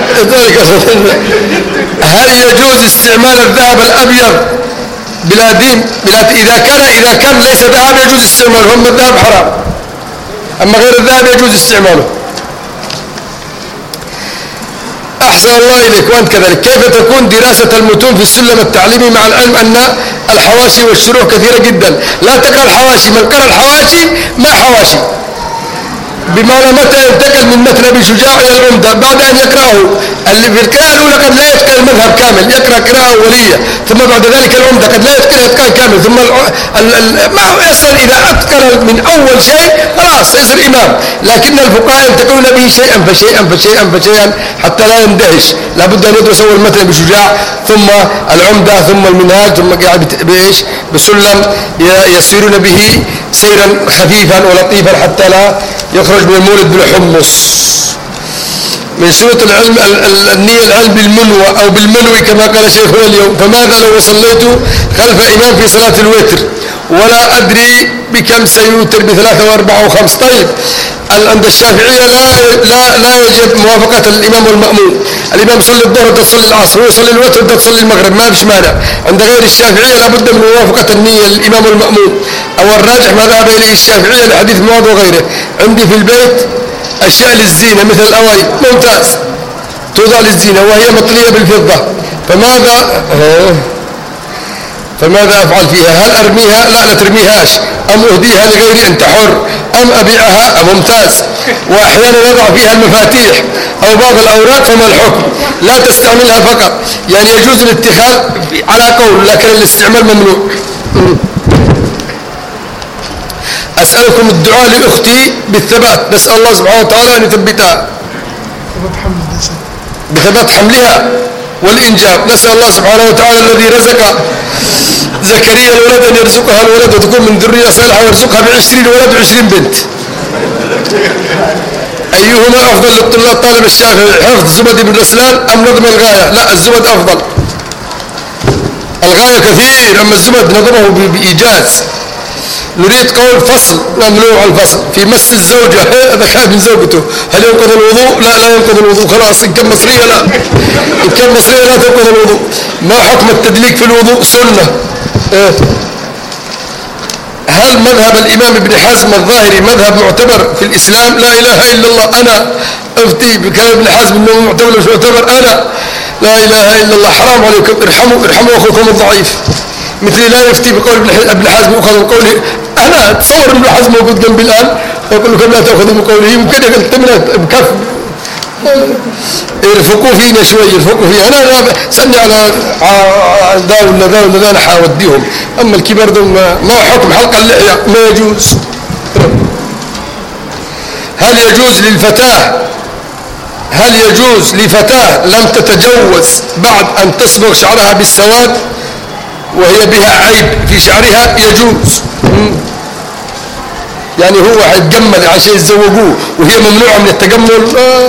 هل يجوز استعمال الذهب الأبيض بلا دين إذا كان ليس ذهب يجوز استعماله، أما الذهب حرام، أما غير الذهب يجوز استعماله. أحسن الله إليك. وأنت كذلك، كيف تكون دراسة المتون في السلم التعليمي مع العلم أن الحواشي والشروح كثيرة جدا؟ لا تقرأ الحواشي، من قرأ الحواشي ما حواشي، بمعنى متى ينتقل من متن أبي شجاع إلى العمدة بعد أن يقرأه. اللي في القراءة الأولى قد لا يتقن المذهب كامل، يقرأ قراءة أولية، ثم بعد ذلك العمدة قد لا يتقن إتقان كامل، ثم ما هو يصل إذا أتقن من أول شيء خلاص يصير إمام. لكن الفقهاء ينتقلون به شيئا فشيئا حتى لا يندهش، لابد أن يدرس أول متن أبي شجاع ثم العمدة ثم المنهاج ثم بإيش بسلم يسيرون به سيرا خفيفا ولطيفا حتى لا يخرج من المولد بالحمص. من شروط العلم النية العلم بالمنوى أو بالمنوي كما قال شيخنا اليوم. فماذا لو صليت خلف إمام في صلاة الوتر ولا أدري بكم سيوتر ب3 و4 و5؟ طيب عند الشافعية لا يجب موافقة الإمام والمأموم. الإمام صلي الظهر تصلي العصر ويصلي الوتر تصلي المغرب، ما فيش مانع. عند غير الشافعية لابد من موافقة النية الإمام والمأموم، أو الراجح ما ذهب إليه الشافعية لحديث معاذ وغيره. عندي في البيت أشياء للزينة مثل الأواي ممتاز توضع للزينة وهي مطلية بالفضة، فماذا أفعل فيها؟ هل أرميها؟ لا ترميهاش، أم أهديها لغيري أنت حر، أم أبيعها؟ ممتاز. وأحيانا يضع فيها المفاتيح أو بعض الأوراق، فما الحكم؟ لا تستعملها فقط، يعني يجوز الاتخاذ على قول لكن الاستعمال ممنوع. أسألكم الدعاء لأختي بالثبات، نسأل الله سبحانه وتعالى أن يثبتها بثبات حملها والإنجاب. نسأل الله سبحانه وتعالى الذي رزق زكريا الولد أن يرزقها الولد وتكون من ذرية صالحة ويرزقها ب20 ولد و20 بنت. أيهما أفضل للطلاب طالب الشافعي، حفظ زبد بن رسلان أم نظم الغاية؟ لا، الزبد أفضل، الغاية كثير، أما الزبد نظمه بإيجاز. نريد قول فصل، ممنوع الفصل في مس الزوجة إذا كان من زوجته. هل ينقض الوضوء؟ لا ينقض الوضوء، خلاص. إن كان مصرية لا، إن كان مصرية لا تنقض الوضوء. ما حكم التدليك في الوضوء؟ سنة. هل مذهب الإمام ابن حزم الظاهري مذهب معتبر في الإسلام؟ لا إله إلا الله، أنا أفتي بكلام ابن حزم أنه معتبر مش معتبر. أنا لا إله إلا الله. حرام عليكم، ارحموا أخوكم الضعيف. مثلي لا يفتي بقول ابن حزم وأخذ بقولي. أنا أتصور ابن حزم موجود جنبي الآن يقول لكم لا تأخذوا بقولي، يمكن يقتمنا بكف. ارفقوا فينا شوي، ارفقوا فينا. أنا سألني على ذا ولا ذا ولا ذا، أنا حاوديهم. أما الكبار دول ما حكم حلق اللحية ما يجوز. هل يجوز لفتاة لم تتجوز بعد أن تصبغ شعرها بالسواد وهي بها عيب في شعرها؟ يجوز. يعني هو هيتجمل عشان يتزوجوه وهي ممنوعة من التجمل.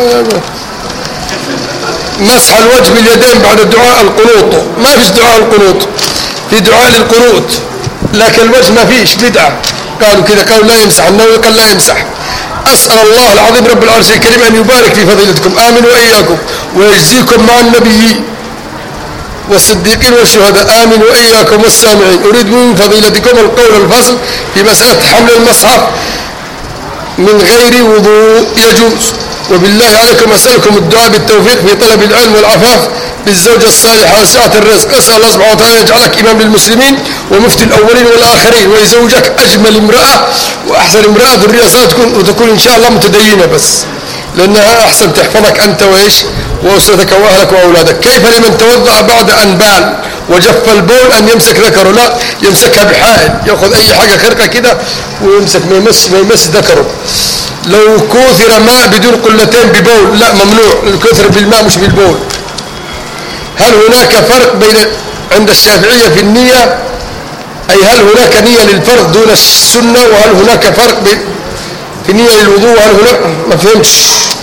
مسح الوجه باليدين بعد الدعاء القنوط. ما فيش دعاء القنوط، في دعاء للقنوط، لكن الوجه ما فيش، بدعة. قالوا كذا، قالوا لا يمسح. النووي قال لا يمسح. أسأل الله العظيم رب العرش الكريم أن يبارك في فضيلتكم، آمين وإياكم، ويجزيكم مع النبيين والصديقين والشهداء، آمين وإياكم والسامعين. أريد من فضيلتكم القول الفصل في مسألة حمل المصحف من غير وضوء. يجوز. وبالله عليكم أسألكم الدعاء بالتوفيق في طلب العلم والعفاف بالزوجة الصالحة وسعة الرزق. أسأل الله سبحانه وتعالى يجعلك إمام للمسلمين ومفتي الأولين والآخرين، ويزوجك أجمل امرأة وأحسن امرأة ذرية صالحة، وتكون إن شاء الله متدينة، بس لأنها أحسن تحفظك أنت وإيش وأسرتك وأهلك وأولادك. كيف لمن توضأ بعد أن بال وجف البول أن يمسك ذكره؟ لا، يمسكها بحائل، يأخذ أي حاجة خرقة كده ويمسك، ما يمس ذكره. لو كثر ماء بدون قلتين ببول، لا، ممنوع. الكثر بالماء مش بالبول. هل هناك فرق عند الشافعية في النية؟ أي هل هناك نية للفرض دون السنة؟ وهل هناك فرق في نية للوضوء؟ وهل هناك؟ ما فهمتش.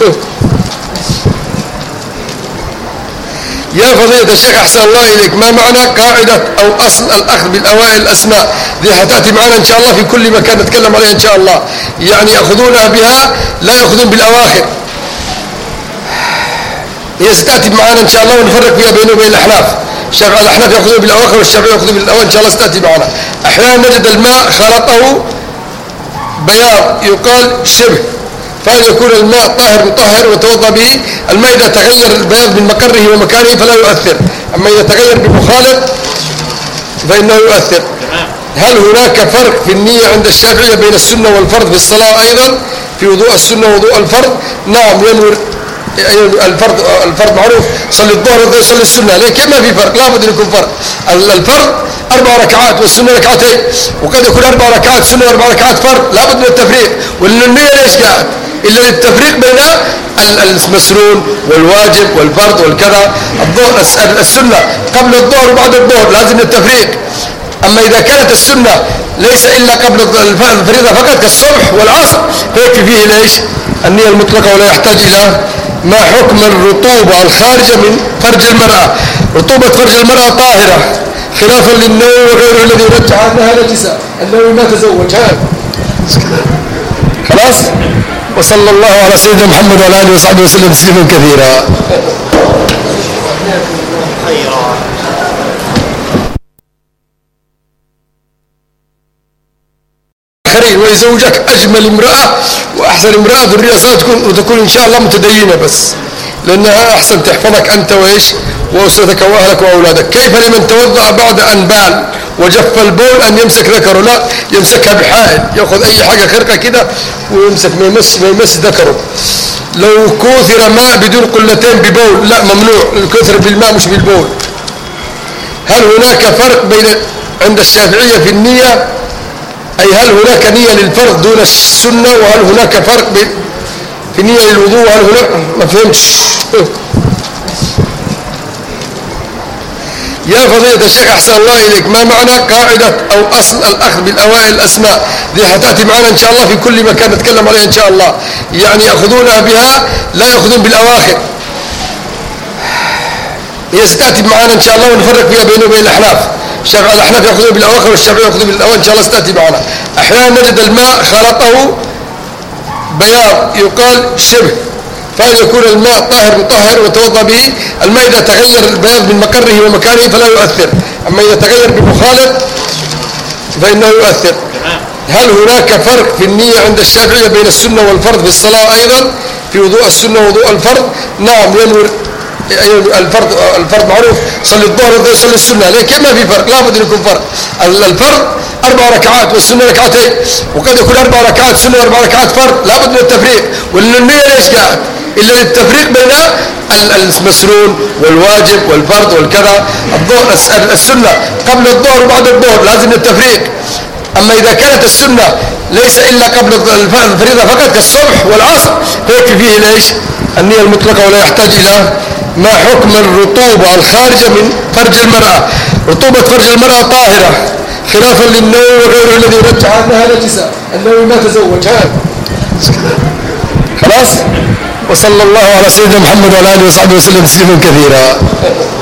يا فضيلة الشيخ أحسن الله إليك، ما معنى قاعدة أو أصل الأخذ بالأوائل الأسماء؟ دي هتأتي معنا إن شاء الله في كل مكان نتكلم عليها إن شاء الله. يعني يأخذونها بها، لا يأخذون بالأواخر. هي ستأتي معنا إن شاء الله ونفرق فيها بينه وبين الأحناف. الأحناف يأخذون بالأواخر والشافعية يأخذون بالأوائل. إن شاء الله ستأتي معنا. أحيانا نجد الماء خلطه بياض يقال شبه، فهل يكون الماء طاهر مطهر وتوضأ به؟ الماء إذا تغير البياض من مقره ومكانه فلا يؤثر، أما إذا تغير بمخالط فإنه يؤثر. هل هناك فرق في النية عند الشافعية بين السنة والفرض في الصلاة أيضا؟ في وضوء السنة ووضوء الفرض؟ نعم، ينوي الفرض معروف، صلي الظهر وصلي السنة، لكن ما في فرق، لابد أن يكون فرق. الفرض 4 ركعات والسنة ركعتين، وقد يكون 4 ركعات سنة و4 ركعات فرض، لابد من التفريق. والنية ليش قاعد؟ إلا للتفريق بين المسنون والواجب والفرض والكذا. السنة قبل الظهر وبعد الظهر لازم التفريق. أما إذا كانت السنة ليس إلا قبل الفريضة فقط كالصبح والعصر فيكفي فيه ليش؟ النية المطلقة، ولا يحتاج إلى. ما حكم الرطوبة الخارجة من فرج المرأة؟ رطوبة فرج المرأة طاهرة خلافا للنووي وغيره الذي يرجح أنها نجسة. النووي ما تزوج. خلاص. وصلى الله على سيدنا محمد وعلى آله وصحبه وسلم تسليما كثيرا. ويزوجك أجمل امرأة وأحسن امرأة ذرية صالحة، وتكون إن شاء الله متدينة، بس لأنها أحسن تحفظك أنت وإيش وأسرتك وأهلك وأولادك. كيف لمن توضأ بعد أن بال وجف البول أن يمسك ذكره؟ لا، يمسكها بحائل، يأخذ أي حاجة خرقة كده ويمسك، ما يمس ذكره. لو كثر ماء بدون قلتين ببول، لا، ممنوع. الكثر بالماء مش بالبول. هل هناك فرق عند الشافعية في النية؟ أي هل هناك نية للفرض دون السنة؟ وهل هناك فرق في نية للوضوء؟ وهل هناك؟ ما فهمتش. يا فضيلة الشيخ أحسن الله إليك، ما معنى قاعدة أو أصل الأخذ بالأوائل الأسماء؟ دي هتأتي معنا إن شاء الله في كل مكان نتكلم عليها إن شاء الله. يعني يأخذونها بها، لا يأخذون بالأواخر. هي ستأتي معنا إن شاء الله ونفرق فيها بينه وبين الأحناف. الأحناف يأخذون بالأواخر والشافعية يأخذون بالأوائل. إن شاء الله ستأتي معنا. أحيانا نجد الماء خلطه بياض يقال شبه، فهل يكون الماء طاهر مطهر وتوضأ به؟ الماء إذا تغير البياض من مقره ومكانه فلا يؤثر، أما إذا تغير بمخالط فإنه يؤثر. هل هناك فرق في النية عند الشافعية بين السنة والفرض في الصلاة أيضا؟ في وضوء السنة ووضوء الفرض؟ نعم، ينوي الفرض معروف، صلي الظهر صلي السنة، لكن ما في فرق، لابد أن يكون فرق. الفرض 4 ركعات والسنة ركعتين، وقد يكون 4 ركعات سنة و4 ركعات فرض، لابد من التفريق. وأن النية ليش قاعد؟ إلا للتفريق بين المسنون والواجب والفرض والكذا. الظهر السنة قبل الظهر وبعد الظهر لازم التفريق. أما إذا كانت السنة ليس إلا قبل الفريضة فقط كالصبح والعصر فيكفي فيه ليش؟ النية المطلقة، ولا يحتاج إلى ما حكم الرطوبة الخارجة من فرج المرأة. رطوبة فرج المرأة طاهرة خلافا للنووي وغيره الذي يرجح أنها نجسة. النووي ما تزوج خلاص. وصلى الله على سيدنا محمد وعلى آله وصحبه وسلم تسليما كثيرا.